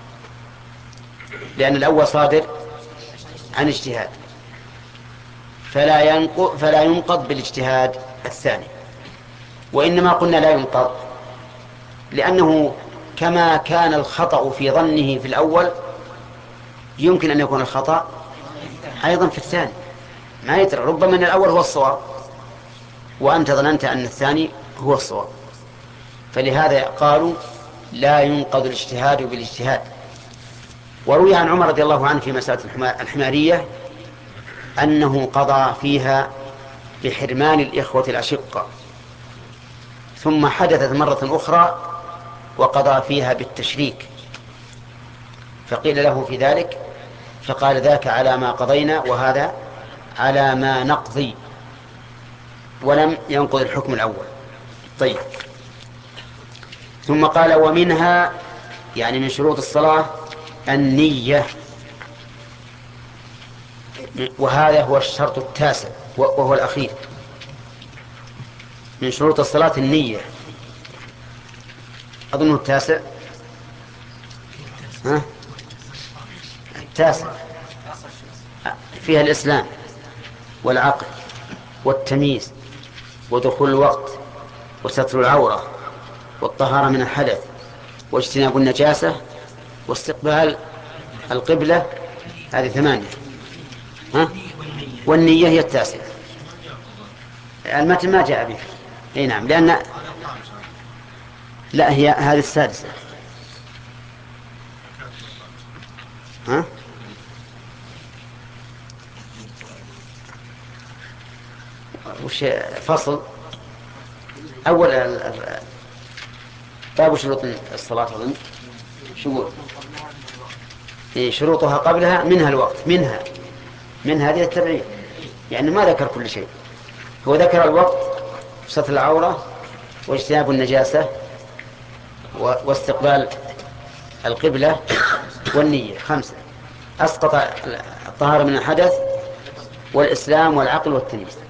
لأن الأول صادر عن اجتهاد، فلا ينقض, فلا ينقض بالاجتهاد الثاني. وإنما قلنا لا ينقض لأنه كما كان الخطأ في ظنه في الأول يمكن أن يكون الخطأ أيضا في الثاني، ما يدري، ربما أن الأول هو الصواب وأنت ظننت أن الثاني هو الصواب. فلهذا قالوا لا ينقض الاجتهاد بالاجتهاد. وروي عن عمر رضي الله عنه في مسألة الحمارية أنه قضى فيها بحرمان الإخوة الأشقة، ثم حدثت مرة أخرى وقضى فيها بالتشريك، فقيل له في ذلك فقال ذاك على ما قضينا وهذا على ما نقضي، ولم ينقض الحكم الأول. طيب، ثم قال ومنها يعني من شروط الصلاة النية، وهذا هو الشرط التاسع وهو الأخير من شروط الصلاة النية. أظنه التاسع، ها؟ التاسع فيها الإسلام والعقل والتمييز ودخول الوقت وستر العورة والطهارة من الحدث واجتناب النجاسة واستقبال القبلة، هذه ثمانية. ها؟ والنية هي التاسعة. المتن ما جاء به. اي نعم، لأن لا هي هذه السادسة. ها؟ وش فصل أول باب شروط الصلاة أظن شروط إيه شروطها قبلها منها الوقت، منها من هذه التبعية، يعني ما ذكر كل شيء، هو ذكر الوقت ستر العورة واجتناب النجاسة واستقبال القبلة والنية، خمسة. أسقط الطهارة من الحدث والإسلام والعقل والتمييز.